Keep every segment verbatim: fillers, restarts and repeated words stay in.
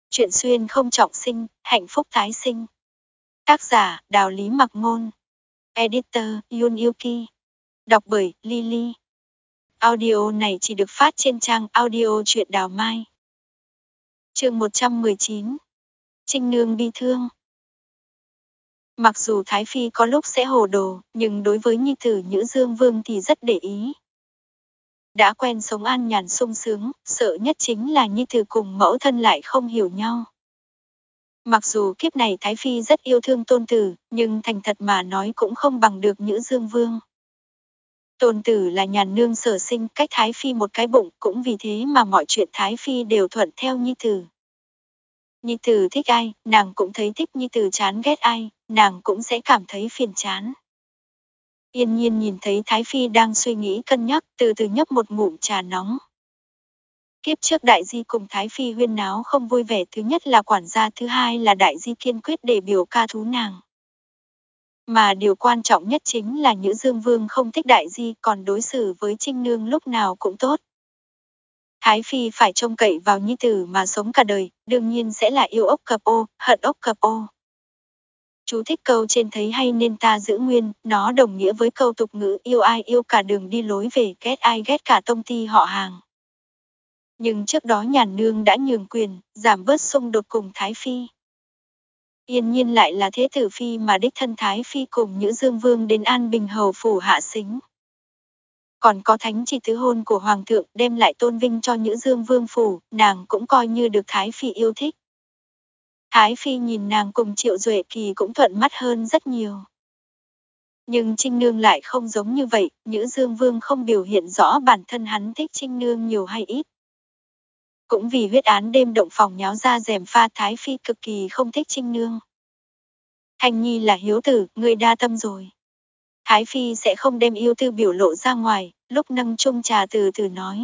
Chuyện xuyên không trọng sinh, hạnh phúc tái sinh. Tác giả Đào Lý Mặc Ngôn. Editor Yun Yuki. Đọc bởi Lily. Audio này chỉ được phát trên trang audio truyện Đào Mai. Chương một trăm mười chín. Trinh Nương bi thương. Mặc dù Thái Phi có lúc sẽ hồ đồ, nhưng đối với nhi tử Nhữ Dương Vương thì rất để ý. Đã quen sống an nhàn sung sướng, sợ nhất chính là nhi tử cùng mẫu thân lại không hiểu nhau. Mặc dù kiếp này Thái Phi rất yêu thương tôn tử, nhưng thành thật mà nói cũng không bằng được Nhữ Dương Vương. Tôn tử là nhàn nương sở sinh, cách Thái Phi một cái bụng, cũng vì thế mà mọi chuyện Thái Phi đều thuận theo nhi tử. Nhi tử thích ai, nàng cũng thấy thích, nhi tử chán ghét ai, nàng cũng sẽ cảm thấy phiền chán. Yên Nhiên nhìn thấy Thái Phi đang suy nghĩ cân nhắc, từ từ nhấp một ngụm trà nóng. Kiếp trước Đại Di cùng Thái Phi huyên náo không vui vẻ, thứ nhất là quản gia, thứ hai là Đại Di kiên quyết để biểu ca thú nàng. Mà điều quan trọng nhất chính là Nhữ Dương Vương không thích Đại Di, còn đối xử với Trinh Nương lúc nào cũng tốt. Thái Phi phải trông cậy vào nhi tử mà sống cả đời, đương nhiên sẽ là yêu ốc cập ô, hận ốc cập ô. Chú thích câu trên thấy hay nên ta giữ nguyên, nó đồng nghĩa với câu tục ngữ yêu ai yêu cả đường đi lối về, ghét ai ghét cả tông ty họ hàng. Nhưng trước đó Nhàn Nương đã nhường quyền, giảm bớt xung đột cùng Thái Phi. Yên Nhiên lại là thế tử phi mà đích thân Thái Phi cùng Nhữ Dương Vương đến An Bình hầu phủ hạ sính. Còn có thánh chỉ tứ hôn của Hoàng thượng đem lại tôn vinh cho Nhữ Dương Vương phủ, nàng cũng coi như được Thái Phi yêu thích. Thái Phi nhìn nàng cùng Triệu Duệ Kỳ cũng thuận mắt hơn rất nhiều. Nhưng Trinh Nương lại không giống như vậy, Nhữ Dương Vương không biểu hiện rõ bản thân hắn thích Trinh Nương nhiều hay ít. Cũng vì huyết án đêm động phòng nháo ra rèm pha, Thái Phi cực kỳ không thích Trinh Nương. Thanh Nhi là hiếu tử, ngươi đa tâm rồi. Thái Phi sẽ không đem yêu tư biểu lộ ra ngoài, lúc nâng chung trà từ từ nói.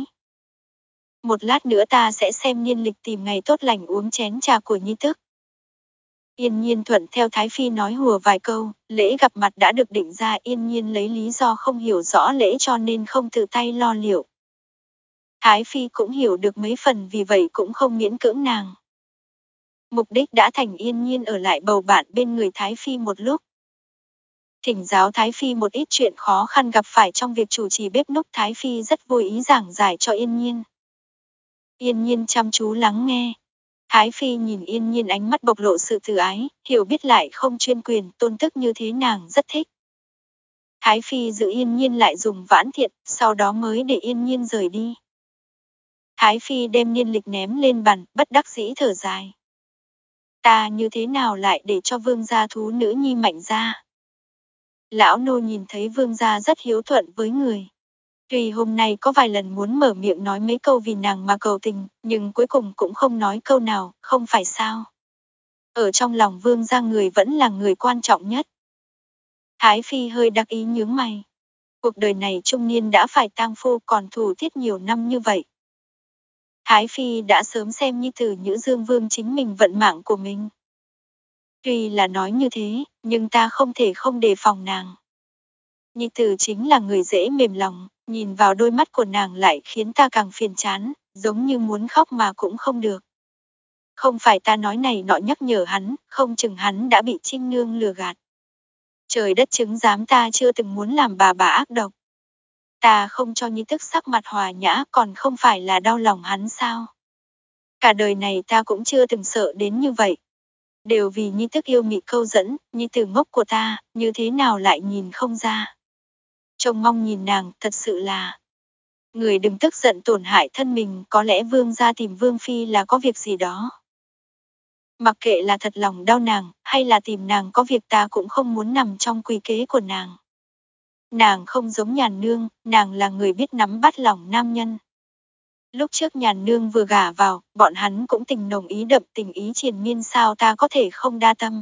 Một lát nữa ta sẽ xem niên lịch tìm ngày tốt lành uống chén trà của nhi tức. Yên Nhiên thuận theo Thái Phi nói hùa vài câu, lễ gặp mặt đã được định ra, Yên Nhiên lấy lý do không hiểu rõ lễ cho nên không tự tay lo liệu. Thái Phi cũng hiểu được mấy phần, vì vậy cũng không miễn cưỡng nàng. Mục đích đã thành, Yên Nhiên ở lại bầu bạn bên người Thái Phi một lúc. Thỉnh giáo Thái Phi một ít chuyện khó khăn gặp phải trong việc chủ trì bếp núc, Thái Phi rất vui ý giảng giải cho Yên Nhiên. Yên Nhiên chăm chú lắng nghe. Thái Phi nhìn Yên Nhiên ánh mắt bộc lộ sự từ ái, hiểu biết lại không chuyên quyền, tôn tức như thế nàng rất thích. Thái Phi giữ Yên Nhiên lại dùng vãn thiện, sau đó mới để Yên Nhiên rời đi. Thái Phi đem niên lịch ném lên bàn, bất đắc dĩ thở dài. Ta như thế nào lại để cho vương gia thú nữ nhi Mạnh gia? Lão nô nhìn thấy vương gia rất hiếu thuận với người. Tuy hôm nay có vài lần muốn mở miệng nói mấy câu vì nàng mà cầu tình, nhưng cuối cùng cũng không nói câu nào, không phải sao? Ở trong lòng vương gia người vẫn là người quan trọng nhất. Thái Phi hơi đắc ý nhướng mày. Cuộc đời này trung niên đã phải tang phu, còn thủ tiết nhiều năm như vậy. Thái Phi đã sớm xem nhi tử Nhữ Dương Vương chính mình vận mạng của mình. Tuy là nói như thế, nhưng ta không thể không đề phòng nàng. Nhi tử chính là người dễ mềm lòng, nhìn vào đôi mắt của nàng lại khiến ta càng phiền chán, giống như muốn khóc mà cũng không được. Không phải ta nói này nọ nhắc nhở hắn, không chừng hắn đã bị Trinh Nương lừa gạt. Trời đất chứng giám ta chưa từng muốn làm bà bà ác độc. Ta không cho nhi tức sắc mặt hòa nhã, còn không phải là đau lòng hắn sao? Cả đời này ta cũng chưa từng sợ đến như vậy. Đều vì nhi tức yêu mị câu dẫn, nhi tử ngốc của ta, như thế nào lại nhìn không ra. Trông mong nhìn nàng, thật sự là. Người đừng tức giận tổn hại thân mình, có lẽ vương gia tìm vương phi là có việc gì đó. Mặc kệ là thật lòng đau nàng, hay là tìm nàng có việc, ta cũng không muốn nằm trong quy kế của nàng. Nàng không giống Nhàn Nương, nàng là người biết nắm bắt lòng nam nhân. Lúc trước Nhàn Nương vừa gả vào, bọn hắn cũng tình nồng ý đậm, tình ý triền miên, sao ta có thể không đa tâm.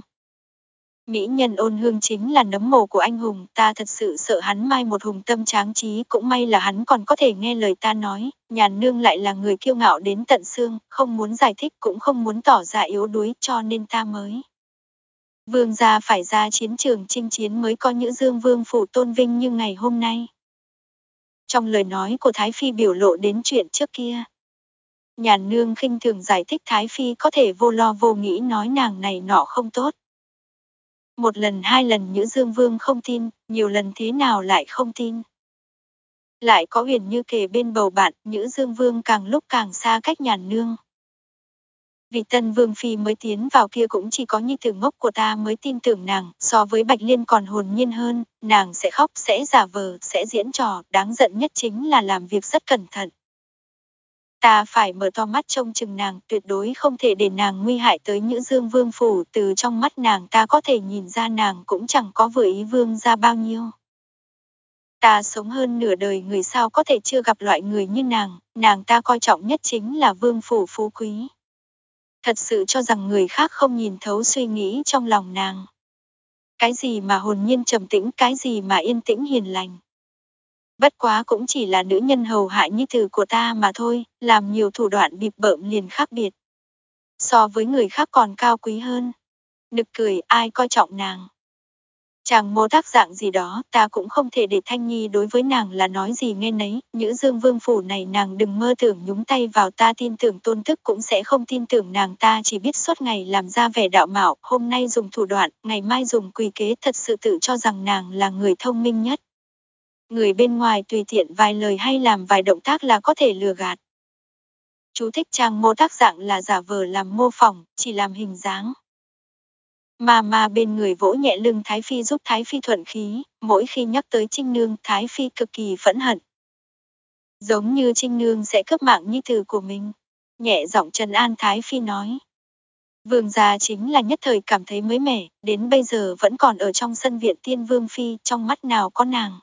Mỹ nhân Ôn Hương chính là nấm mồ của anh hùng, ta thật sự sợ hắn mai một hùng tâm tráng trí, cũng may là hắn còn có thể nghe lời ta nói. Nhàn Nương lại là người kiêu ngạo đến tận xương, không muốn giải thích cũng không muốn tỏ ra yếu đuối, cho nên ta mới. Vương gia phải ra chiến trường chinh chiến mới có Nhữ Dương Vương phủ tôn vinh như ngày hôm nay. Trong lời nói của Thái Phi biểu lộ đến chuyện trước kia. Nhàn nương khinh thường giải thích Thái Phi có thể vô lo vô nghĩ nói nàng này nọ không tốt. Một lần hai lần Nhữ Dương Vương không tin, nhiều lần thế nào lại không tin. Lại có Huyền Như kề bên bầu bạn, Nhữ Dương Vương càng lúc càng xa cách nhàn nương. Vì Tân Vương Phi mới tiến vào kia cũng chỉ có nhi tử ngốc của ta mới tin tưởng nàng, so với Bạch Liên còn hồn nhiên hơn, nàng sẽ khóc, sẽ giả vờ, sẽ diễn trò, đáng giận nhất chính là làm việc rất cẩn thận. Ta phải mở to mắt trông chừng nàng, tuyệt đối không thể để nàng nguy hại tới Nhữ Dương Vương phủ, từ trong mắt nàng ta có thể nhìn ra nàng cũng chẳng có vừa ý vương ra bao nhiêu. Ta sống hơn nửa đời người sao có thể chưa gặp loại người như nàng, nàng ta coi trọng nhất chính là vương phủ phú quý. Thật sự cho rằng người khác không nhìn thấu suy nghĩ trong lòng nàng. Cái gì mà hồn nhiên trầm tĩnh, cái gì mà yên tĩnh hiền lành. Bất quá cũng chỉ là nữ nhân hầu hại nhi tử của ta mà thôi, làm nhiều thủ đoạn bịp bợm liền khác biệt. So với người khác còn cao quý hơn. Nực cười, ai coi trọng nàng. Chàng mô tác dạng gì đó, ta cũng không thể để Thanh Nhi đối với nàng là nói gì nghe nấy, Nhữ Dương Vương phủ này nàng đừng mơ tưởng nhúng tay vào, ta tin tưởng Tôn Thức cũng sẽ không tin tưởng nàng, ta chỉ biết suốt ngày làm ra vẻ đạo mạo, hôm nay dùng thủ đoạn, ngày mai dùng quỷ kế, thật sự tự cho rằng nàng là người thông minh nhất. Người bên ngoài tùy tiện vài lời hay làm vài động tác là có thể lừa gạt. Chú thích: chàng mô tác dạng là giả vờ làm mô phỏng, chỉ làm hình dáng. Mà mà bên người vỗ nhẹ lưng Thái Phi giúp Thái Phi thuận khí, mỗi khi nhắc tới Trinh Nương, Thái Phi cực kỳ phẫn hận. Giống như Trinh Nương sẽ cướp mạng nhi tử của mình. Nhẹ giọng trấn an Thái Phi nói. Vương gia chính là nhất thời cảm thấy mới mẻ, đến bây giờ vẫn còn ở trong sân viện Tiên Vương Phi, trong mắt nào có nàng.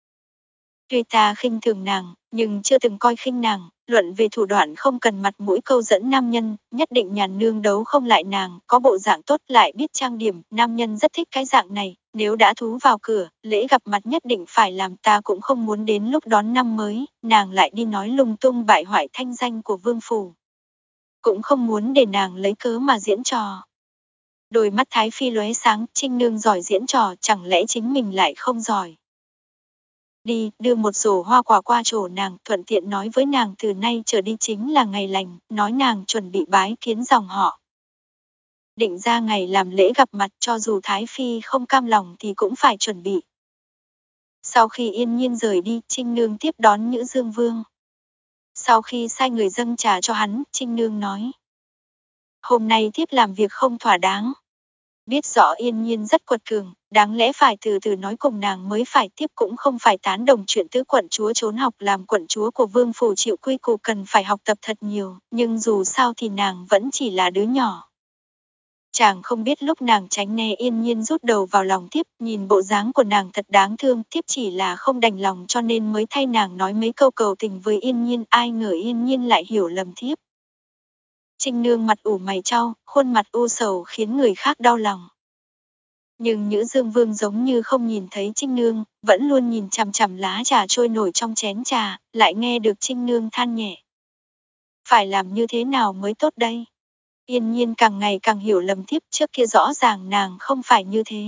Tuy ta khinh thường nàng, nhưng chưa từng coi khinh nàng, luận về thủ đoạn không cần mặt mũi câu dẫn nam nhân, nhất định nhàn nương đấu không lại nàng, có bộ dạng tốt lại biết trang điểm, nam nhân rất thích cái dạng này, nếu đã thú vào cửa, lễ gặp mặt nhất định phải làm, ta cũng không muốn đến lúc đón năm mới, nàng lại đi nói lung tung bại hoại thanh danh của vương phủ. Cũng không muốn để nàng lấy cớ mà diễn trò. Đôi mắt Thái Phi lóe sáng, Trinh Nương giỏi diễn trò, chẳng lẽ chính mình lại không giỏi. Đi, đưa một rổ hoa quả qua chỗ nàng, thuận tiện nói với nàng từ nay trở đi chính là ngày lành, nói nàng chuẩn bị bái kiến dòng họ. Định ra ngày làm lễ gặp mặt, cho dù Thái Phi không cam lòng thì cũng phải chuẩn bị. Sau khi yên nhiên rời đi, Trinh Nương tiếp đón Nhữ Dương Vương. Sau khi sai người dâng trà cho hắn, Trinh Nương nói. Hôm nay thiếp làm việc không thỏa đáng. Biết rõ yên nhiên rất quật cường, đáng lẽ phải từ từ nói cùng nàng mới phải, tiếp cũng không phải tán đồng chuyện tứ quận chúa trốn học, làm quận chúa của vương phủ chịu quy củ cần phải học tập thật nhiều, nhưng dù sao thì nàng vẫn chỉ là đứa nhỏ. Chàng không biết lúc nàng tránh né yên nhiên rút đầu vào lòng thiếp, nhìn bộ dáng của nàng thật đáng thương, thiếp chỉ là không đành lòng cho nên mới thay nàng nói mấy câu cầu tình với yên nhiên, ai ngờ yên nhiên lại hiểu lầm thiếp. Trinh Nương mặt ủ mày chau, khuôn mặt u sầu khiến người khác đau lòng. Nhưng Nhữ Dương Vương giống như không nhìn thấy Trinh Nương, vẫn luôn nhìn chằm chằm lá trà trôi nổi trong chén trà, lại nghe được Trinh Nương than nhẹ. Phải làm như thế nào mới tốt đây? Yên nhiên càng ngày càng hiểu lầm thiếp, trước kia rõ ràng nàng không phải như thế.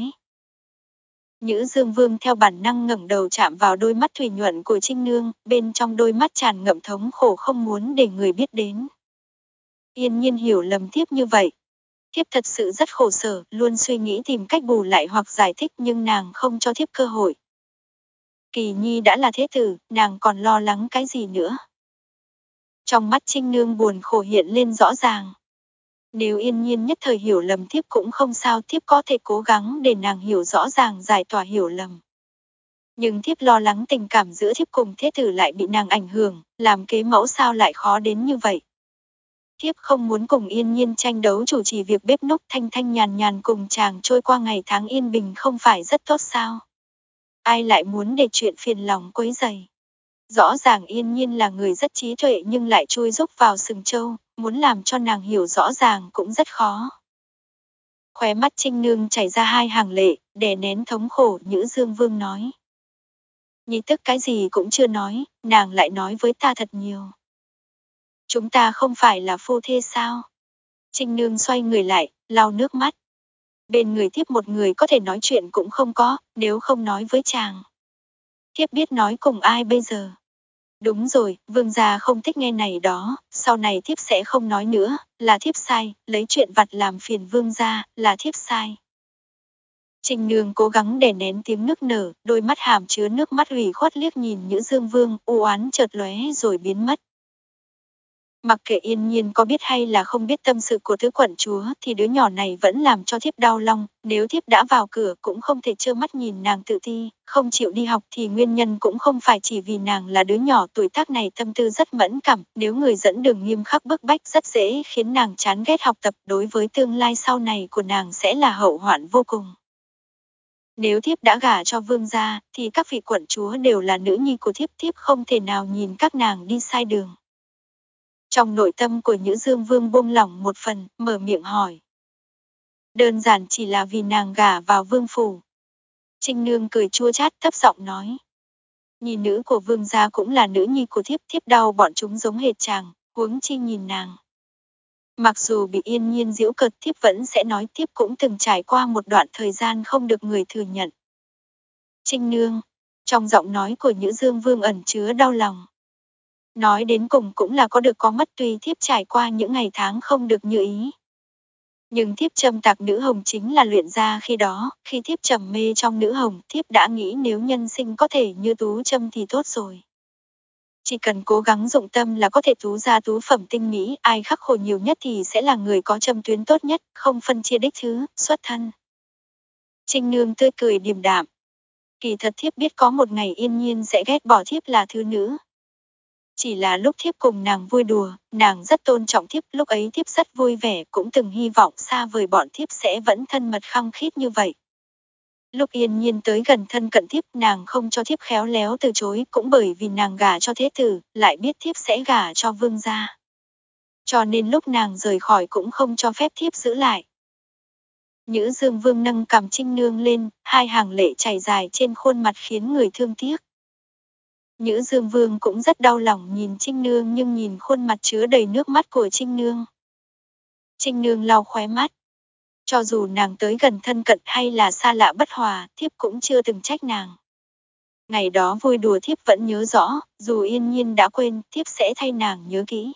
Nhữ Dương Vương theo bản năng ngẩng đầu chạm vào đôi mắt thủy nhuận của Trinh Nương, bên trong đôi mắt tràn ngậm thống khổ không muốn để người biết đến. Yên nhiên hiểu lầm thiếp như vậy. Thiếp thật sự rất khổ sở, luôn suy nghĩ tìm cách bù lại hoặc giải thích nhưng nàng không cho thiếp cơ hội. Kỳ Nhi đã là thế tử, nàng còn lo lắng cái gì nữa. Trong mắt Trinh Nương buồn khổ hiện lên rõ ràng. Nếu yên nhiên nhất thời hiểu lầm thiếp cũng không sao, thiếp có thể cố gắng để nàng hiểu rõ ràng, giải tỏa hiểu lầm. Nhưng thiếp lo lắng tình cảm giữa thiếp cùng thế tử lại bị nàng ảnh hưởng, làm kế mẫu sao lại khó đến như vậy. Thiếp không muốn cùng yên nhiên tranh đấu chủ trì việc bếp núc, thanh thanh nhàn nhàn cùng chàng trôi qua ngày tháng yên bình không phải rất tốt sao. Ai lại muốn để chuyện phiền lòng quấy rầy. Rõ ràng yên nhiên là người rất trí tuệ nhưng lại chui rúc vào sừng trâu, muốn làm cho nàng hiểu rõ ràng cũng rất khó. Khóe mắt Trinh Nương chảy ra hai hàng lệ, đè nén thống khổ, Nhữ Dương Vương nói. Nhi tức cái gì cũng chưa nói, nàng lại nói với ta thật nhiều. Chúng ta không phải là phu thê sao? Trinh Nương xoay người lại, lau nước mắt. Bên người thiếp một người có thể nói chuyện cũng không có, nếu không nói với chàng. Thiếp biết nói cùng ai bây giờ? Đúng rồi, vương gia không thích nghe này đó, sau này thiếp sẽ không nói nữa, là thiếp sai, lấy chuyện vặt làm phiền vương gia, là thiếp sai. Trinh Nương cố gắng đè nén tiếng nức nở, đôi mắt hàm chứa nước mắt ủy khuất liếc nhìn Nhữ Dương Vương, u oán chợt lóe rồi biến mất. Mặc kệ Yên Nhiên có biết hay là không biết tâm sự của tứ quận chúa thì đứa nhỏ này vẫn làm cho thiếp đau lòng, nếu thiếp đã vào cửa cũng không thể trơ mắt nhìn nàng tự ti, không chịu đi học thì nguyên nhân cũng không phải chỉ vì nàng là đứa nhỏ tuổi tác này tâm tư rất mẫn cảm, nếu người dẫn đường nghiêm khắc bức bách rất dễ khiến nàng chán ghét học tập, đối với tương lai sau này của nàng sẽ là hậu hoạn vô cùng. Nếu thiếp đã gả cho vương gia thì các vị quận chúa đều là nữ nhi của thiếp, thiếp không thể nào nhìn các nàng đi sai đường. Trong nội tâm của Nhữ Dương Vương buông lỏng một phần, mở miệng hỏi. Đơn giản chỉ là vì nàng gả vào vương phủ. Trinh Nương cười chua chát thấp giọng nói. Nhi nữ của vương gia cũng là nữ nhi của thiếp, thiếp đau bọn chúng giống hệt chàng, huống chi nhìn nàng. Mặc dù bị Yên Nhiên giễu cợt, thiếp vẫn sẽ nói thiếp cũng từng trải qua một đoạn thời gian không được người thừa nhận. Trinh Nương, trong giọng nói của Nhữ Dương Vương ẩn chứa đau lòng. Nói đến cùng cũng là có được có mất, tuy thiếp trải qua những ngày tháng không được như ý. Nhưng thiếp châm tạc nữ hồng chính là luyện ra khi đó, khi thiếp trầm mê trong nữ hồng, thiếp đã nghĩ nếu nhân sinh có thể như tú châm thì tốt rồi. Chỉ cần cố gắng dụng tâm là có thể tú ra tú phẩm tinh mỹ, ai khắc khổ nhiều nhất thì sẽ là người có châm tuyến tốt nhất, không phân chia đích thứ, xuất thân. Trinh Nương tươi cười điềm đạm. Kỳ thật thiếp biết có một ngày Yên Nhiên sẽ ghét bỏ thiếp là thứ nữ. Chỉ là lúc thiếp cùng nàng vui đùa, nàng rất tôn trọng thiếp, lúc ấy thiếp rất vui vẻ, cũng từng hy vọng xa vời bọn thiếp sẽ vẫn thân mật khăng khít như vậy. Lúc Yên Nhiên tới gần thân cận thiếp, nàng không cho thiếp khéo léo từ chối, cũng bởi vì nàng gả cho thế tử, lại biết thiếp sẽ gả cho vương gia. Cho nên lúc nàng rời khỏi cũng không cho phép thiếp giữ lại. Nhữ Dương Vương nâng cằm Trinh Nương lên, hai hàng lệ chảy dài trên khuôn mặt khiến người thương tiếc. Nhữ Dương Vương cũng rất đau lòng nhìn Trinh Nương, nhưng nhìn khuôn mặt chứa đầy nước mắt của Trinh Nương. Trinh Nương lau khóe mắt. Cho dù nàng tới gần thân cận hay là xa lạ bất hòa, thiếp cũng chưa từng trách nàng. Ngày đó vui đùa thiếp vẫn nhớ rõ, dù Yên Nhiên đã quên, thiếp sẽ thay nàng nhớ kỹ.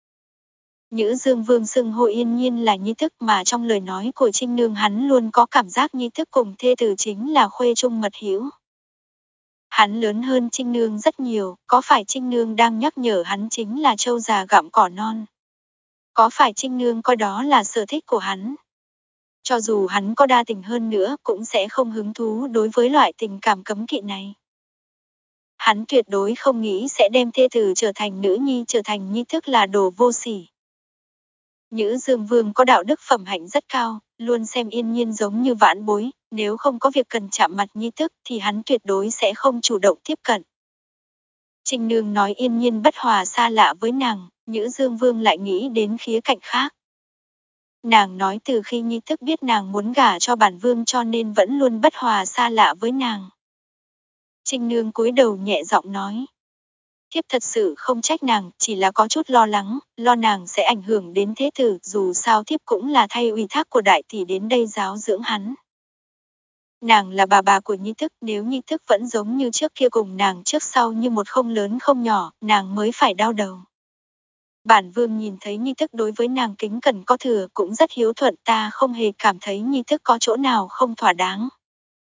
Nhữ Dương Vương xưng hô Yên Nhiên là nhi thức, mà trong lời nói của Trinh Nương hắn luôn có cảm giác nhi thức cùng thê tử chính là khuê trung mật hữu. Hắn lớn hơn Trinh Nương rất nhiều, có phải Trinh Nương đang nhắc nhở hắn chính là trâu già gặm cỏ non? Có phải Trinh Nương coi đó là sở thích của hắn? Cho dù hắn có đa tình hơn nữa cũng sẽ không hứng thú đối với loại tình cảm cấm kỵ này. Hắn tuyệt đối không nghĩ sẽ đem thê tử trở thành nữ nhi, trở thành nhi thức là đồ vô sỉ. Nhữ Dương Vương có đạo đức phẩm hạnh rất cao, luôn xem Yên Nhiên giống như vãn bối, nếu không có việc cần chạm mặt nhi thức thì hắn tuyệt đối sẽ không chủ động tiếp cận. Trinh Nương nói Yên Nhiên bất hòa xa lạ với nàng, Nhữ Dương Vương lại nghĩ đến khía cạnh khác. Nàng nói từ khi nhi thức biết nàng muốn gả cho bản vương cho nên vẫn luôn bất hòa xa lạ với nàng. Trinh Nương cúi đầu nhẹ giọng nói. Thiếp thật sự không trách nàng, chỉ là có chút lo lắng, lo nàng sẽ ảnh hưởng đến thế tử, dù sao thiếp cũng là thay ủy thác của đại tỷ đến đây giáo dưỡng hắn. Nàng là bà bà của nhi thức, nếu nhi thức vẫn giống như trước kia cùng nàng trước sau như một không lớn không nhỏ, nàng mới phải đau đầu. Bản vương nhìn thấy nhi thức đối với nàng kính cẩn có thừa, cũng rất hiếu thuận, ta không hề cảm thấy nhi thức có chỗ nào không thỏa đáng.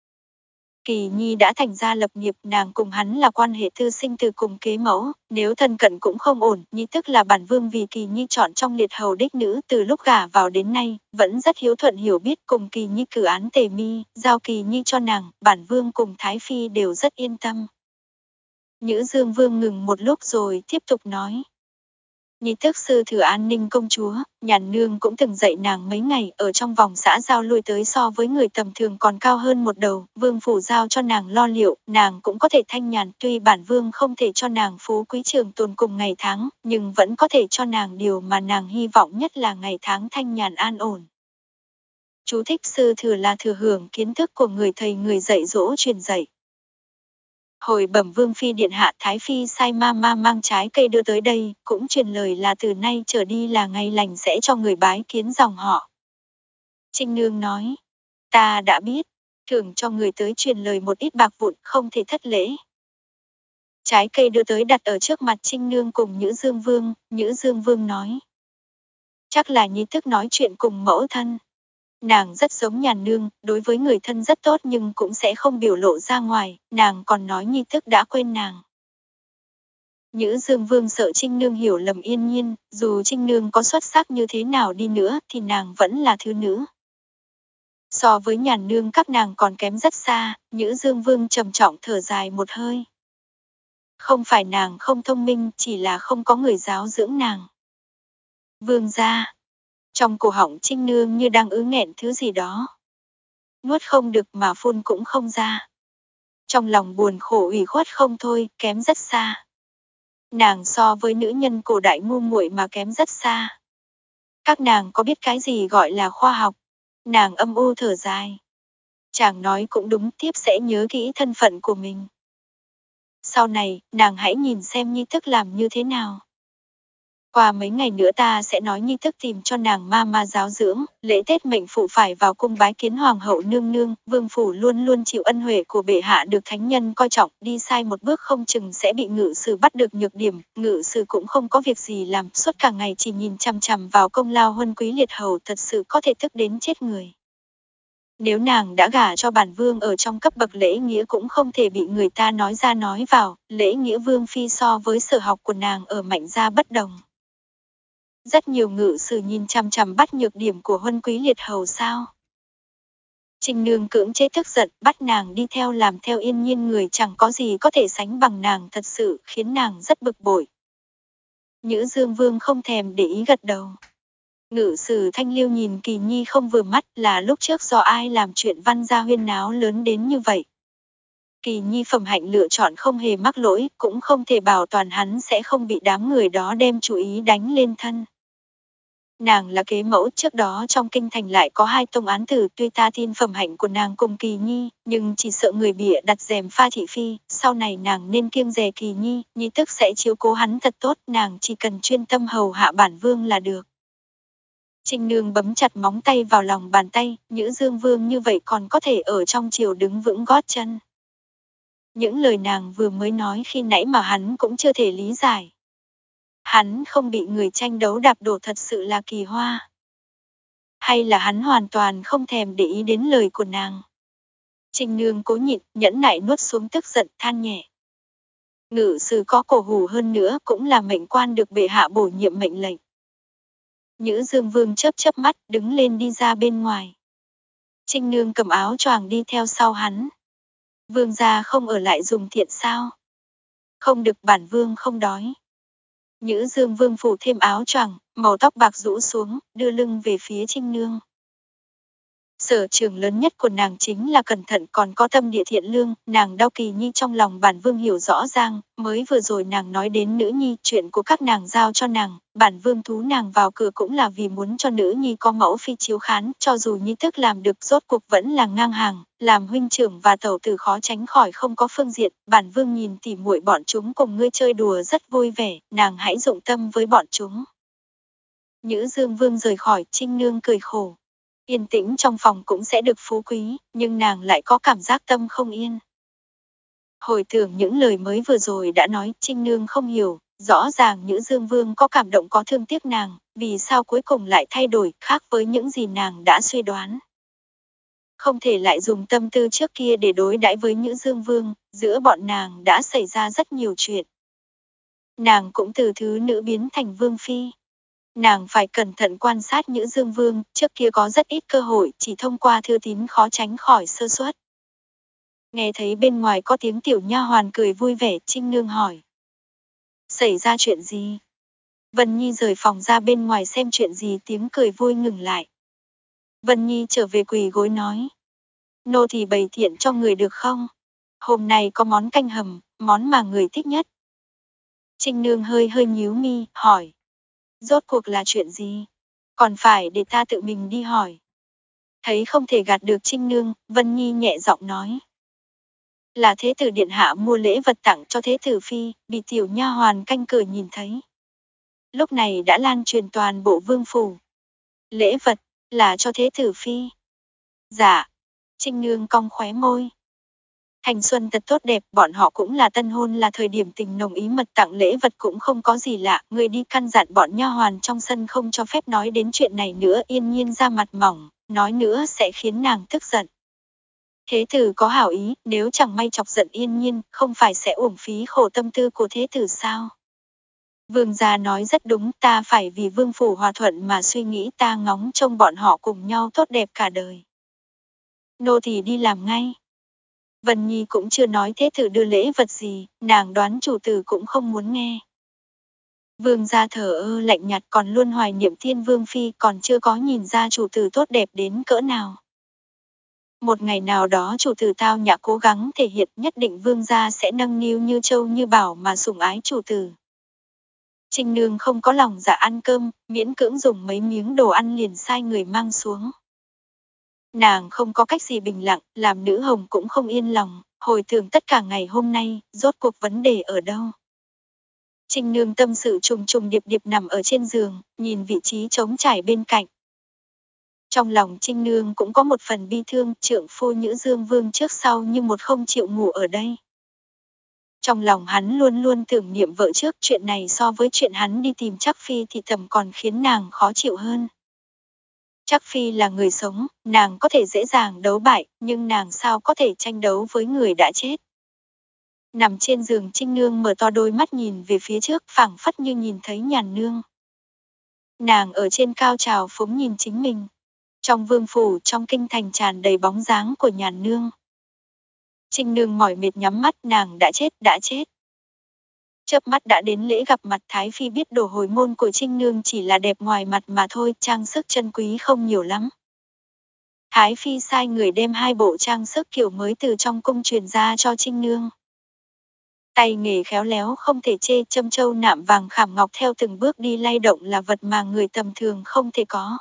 Kỳ Nhi đã thành gia lập nghiệp, nàng cùng hắn là quan hệ thư sinh từ cùng kế mẫu, nếu thân cận cũng không ổn, Nhi tức là bản vương vì Kỳ Nhi chọn trong liệt hầu đích nữ, từ lúc gả vào đến nay, vẫn rất hiếu thuận hiểu biết, cùng Kỳ Nhi cử án tề mi, giao Kỳ Nhi cho nàng, bản vương cùng Thái Phi đều rất yên tâm. Nhữ Dương Vương ngừng một lúc rồi tiếp tục nói. Nhi thức sư thừa An Ninh công chúa, Nhàn nương cũng từng dạy nàng mấy ngày, ở trong vòng xã giao lui tới so với người tầm thường còn cao hơn một đầu, vương phủ giao cho nàng lo liệu, nàng cũng có thể thanh nhàn, tuy bản vương không thể cho nàng phú quý trường tồn cùng ngày tháng, nhưng vẫn có thể cho nàng điều mà nàng hy vọng nhất là ngày tháng thanh nhàn an ổn. Chú thích: sư thừa là thừa hưởng kiến thức của người thầy người dạy dỗ truyền dạy. Hồi bẩm vương phi điện hạ, Thái Phi sai ma ma mang trái cây đưa tới đây, cũng truyền lời là từ nay trở đi là ngày lành sẽ cho người bái kiến dòng họ. Trinh Nương nói, ta đã biết, thưởng cho người tới truyền lời một ít bạc vụn, không thể thất lễ. trái cây đưa tới đặt ở trước mặt Trinh Nương cùng Nhữ Dương Vương, Nhữ Dương Vương nói. Chắc là nhi tức nói chuyện cùng mẫu thân. Nàng rất giống Nhàn Nương, đối với người thân rất tốt nhưng cũng sẽ không biểu lộ ra ngoài, nàng còn nói nhi tức đã quên nàng. Nhữ Dương Vương sợ Trinh Nương hiểu lầm Yên Nhiên, dù Trinh Nương có xuất sắc như thế nào đi nữa thì nàng vẫn là thứ nữ. So với Nhàn Nương các nàng còn kém rất xa, Nhữ Dương Vương trầm trọng thở dài một hơi. Không phải nàng không thông minh, chỉ là không có người giáo dưỡng nàng. Vương gia. Trong cổ họng Trinh Nương như đang ứ nghẹn thứ gì đó. Nuốt không được mà phun cũng không ra. Trong lòng buồn khổ ủy khuất không thôi, kém rất xa. Nàng so với nữ nhân cổ đại ngu muội mà kém rất xa. Các nàng có biết cái gì gọi là khoa học? Nàng âm u thở dài. Chàng nói cũng đúng, tiếp sẽ nhớ kỹ thân phận của mình. Sau này, nàng hãy nhìn xem nhi thức làm như thế nào. Qua mấy ngày nữa ta sẽ nói nhi thức tìm cho nàng ma ma giáo dưỡng, lễ Tết mệnh phụ phải vào cung bái kiến hoàng hậu nương nương, vương phủ luôn luôn chịu ân huệ của bệ hạ được thánh nhân coi trọng, đi sai một bước không chừng sẽ bị ngự sử bắt được nhược điểm, ngự sử cũng không có việc gì làm, suốt cả ngày chỉ nhìn chằm chằm vào công lao huân quý liệt hầu thật sự có thể tức đến chết người. Nếu nàng đã gả cho bản vương ở trong cấp bậc lễ nghĩa cũng không thể bị người ta nói ra nói vào, lễ nghĩa vương phi so với sở học của nàng ở Mạnh gia bất đồng. Rất nhiều ngự sử nhìn chằm chằm bắt nhược điểm của huân quý liệt hầu sao. Trinh Nương cưỡng chế tức giận, bắt nàng đi theo làm theo Yên Nhiên người chẳng có gì có thể sánh bằng nàng thật sự khiến nàng rất bực bội. Nhữ Dương Vương không thèm để ý gật đầu. Ngự sử Thanh Liêu nhìn Kỳ Nhi không vừa mắt là lúc trước do ai làm chuyện văn gia huyên náo lớn đến như vậy. Kỳ Nhi phẩm hạnh lựa chọn không hề mắc lỗi, cũng không thể bảo toàn hắn sẽ không bị đám người đó đem chú ý đánh lên thân. Nàng là kế mẫu, trước đó trong kinh thành lại có hai tông án tử, tuy ta tin phẩm hạnh của nàng cùng Kỳ Nhi, nhưng chỉ sợ người bịa đặt rèm pha thị phi, sau này nàng nên kiêng dè Kỳ Nhi, nhi tức sẽ chiếu cố hắn thật tốt, nàng chỉ cần chuyên tâm hầu hạ bản vương là được. Trinh Nương bấm chặt móng tay vào lòng bàn tay, Nhữ Dương Vương như vậy còn có thể ở trong triều đứng vững gót chân. Những lời nàng vừa mới nói khi nãy mà hắn cũng chưa thể lý giải. Hắn không bị người tranh đấu đạp đổ thật sự là kỳ hoa. Hay là hắn hoàn toàn không thèm để ý đến lời của nàng. Trinh Nương cố nhịn, nhẫn nại nuốt xuống tức giận, than nhẹ. Ngự sử có cổ hủ hơn nữa cũng là mệnh quan được bệ hạ bổ nhiệm mệnh lệnh. Nhữ Dương Vương chớp chớp mắt, đứng lên đi ra bên ngoài. Trinh Nương cầm áo choàng đi theo sau hắn. Vương gia không ở lại dùng thiện sao? Không được, bản vương không đói. Nhữ Dương Vương phủ thêm áo choàng, màu tóc bạc rũ xuống, đưa lưng về phía Trinh Nương. Sở trường lớn nhất của nàng chính là cẩn thận, còn có tâm địa thiện lương, nàng đau Kỳ Nhi trong lòng bản vương hiểu rõ ràng, mới vừa rồi nàng nói đến nữ nhi, chuyện của các nàng giao cho nàng, bản vương thú nàng vào cửa cũng là vì muốn cho nữ nhi có mẫu phi chiếu khán, cho dù nhi thức làm được rốt cuộc vẫn là ngang hàng, làm huynh trưởng và tẩu tử khó tránh khỏi không có phương diện, bản vương nhìn tỉ muội bọn chúng cùng ngươi chơi đùa rất vui vẻ, nàng hãy dụng tâm với bọn chúng. Nhữ Dương Vương rời khỏi, Trinh Nương cười khổ. Yên tĩnh trong phòng cũng sẽ được phú quý, nhưng nàng lại có cảm giác tâm không yên. Hồi tưởng những lời mới vừa rồi đã nói, Trinh Nương không hiểu, rõ ràng Nhữ Dương Vương có cảm động có thương tiếc nàng, vì sao cuối cùng lại thay đổi, khác với những gì nàng đã suy đoán. Không thể lại dùng tâm tư trước kia để đối đãi với Nhữ Dương Vương, giữa bọn nàng đã xảy ra rất nhiều chuyện. Nàng cũng từ thứ nữ biến thành vương phi. Nàng phải cẩn thận quan sát Nhữ Dương Vương, trước kia có rất ít cơ hội, chỉ thông qua thư tín khó tránh khỏi sơ suất. Nghe thấy bên ngoài có tiếng tiểu nha hoàn cười vui vẻ, Trinh Nương hỏi. Xảy ra chuyện gì? Vân Nhi rời phòng ra bên ngoài xem chuyện gì, tiếng cười vui ngừng lại. Vân Nhi trở về quỳ gối nói. Nô thì bày thiện cho người được không? Hôm nay có món canh hầm, món mà người thích nhất. Trinh Nương hơi hơi nhíu mi, hỏi. Rốt cuộc là chuyện gì? Còn phải để ta tự mình đi hỏi. Thấy không thể gạt được Trinh Nương, Vân Nhi nhẹ giọng nói. Là thế tử điện hạ mua lễ vật tặng cho thế tử phi, bị tiểu nha hoàn canh cửa nhìn thấy. Lúc này đã lan truyền toàn bộ vương phủ. Lễ vật, là cho thế tử phi. Dạ, Trinh Nương cong khóe môi. Thanh xuân thật tốt đẹp, bọn họ cũng là tân hôn, là thời điểm tình nồng ý mật, tặng lễ vật cũng không có gì lạ, người đi căn dặn bọn nha hoàn trong sân không cho phép nói đến chuyện này nữa. Yên Nhiên ra mặt mỏng, nói nữa sẽ khiến nàng tức giận. Thế tử có hảo ý, nếu chẳng may chọc giận Yên Nhiên, không phải sẽ uổng phí khổ tâm tư của thế tử sao? Vương gia nói rất đúng, ta phải vì vương phủ hòa thuận mà suy nghĩ, ta ngóng trông bọn họ cùng nhau tốt đẹp cả đời. Nô thì đi làm ngay. Vân Nhi cũng chưa nói thế tử đưa lễ vật gì, nàng đoán chủ tử cũng không muốn nghe. Vương gia thờ ơ lạnh nhạt, còn luôn hoài niệm Thiên Vương phi, còn chưa có nhìn ra chủ tử tốt đẹp đến cỡ nào. Một ngày nào đó chủ tử tao nhã cố gắng thể hiện, nhất định vương gia sẽ nâng niu như châu như bảo mà sủng ái chủ tử. Trinh Nương không có lòng dạ ăn cơm, miễn cưỡng dùng mấy miếng đồ ăn liền sai người mang xuống. Nàng không có cách gì bình lặng, làm nữ hồng cũng không yên lòng, hồi tưởng tất cả ngày hôm nay, rốt cuộc vấn đề ở đâu. Trinh Nương tâm sự trùng trùng điệp điệp nằm ở trên giường, nhìn vị trí trống trải bên cạnh. Trong lòng Trinh Nương cũng có một phần bi thương, trượng phu Nhữ Dương Vương trước sau như một không chịu ngủ ở đây. Trong lòng hắn luôn luôn tưởng niệm vợ trước, chuyện này so với chuyện hắn đi tìm Trác Phi thì thầm còn khiến nàng khó chịu hơn. Trác Phi là người sống, nàng có thể dễ dàng đấu bại, nhưng nàng sao có thể tranh đấu với người đã chết. Nằm trên giường Trinh Nương mở to đôi mắt nhìn về phía trước, phảng phất như nhìn thấy Nhàn Nương. Nàng ở trên cao trào phúng nhìn chính mình. Trong vương phủ, trong kinh thành tràn đầy bóng dáng của Nhàn Nương. Trinh Nương mỏi mệt nhắm mắt, nàng đã chết, đã chết. Chớp mắt đã đến lễ gặp mặt Thái Phi, biết đồ hồi môn của Trinh Nương chỉ là đẹp ngoài mặt mà thôi, trang sức chân quý không nhiều lắm. Thái Phi sai người đem hai bộ trang sức kiểu mới từ trong cung truyền ra cho Trinh Nương. Tay nghề khéo léo không thể chê, châm châu nạm vàng khảm ngọc theo từng bước đi lay động là vật mà người tầm thường không thể có.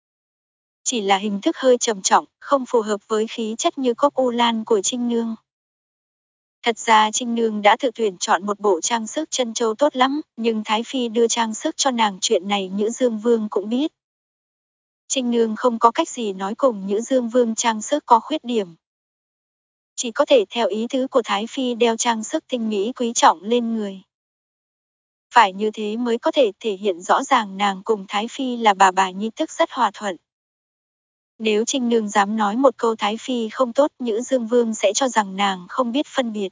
Chỉ là hình thức hơi trầm trọng, không phù hợp với khí chất như cốc u lan của Trinh Nương. Thật ra Trinh Nương đã tự tuyển chọn một bộ trang sức chân châu tốt lắm, nhưng Thái Phi đưa trang sức cho nàng, chuyện này Nhữ Dương Vương cũng biết. Trinh Nương không có cách gì nói cùng Nhữ Dương Vương trang sức có khuyết điểm. Chỉ có thể theo ý tứ của Thái Phi đeo trang sức tinh mỹ quý trọng lên người. Phải như thế mới có thể thể hiện rõ ràng nàng cùng Thái Phi là bà bà nhi tức rất hòa thuận. Nếu Trinh Nương dám nói một câu Thái Phi không tốt, Nhữ Dương Vương sẽ cho rằng nàng không biết phân biệt.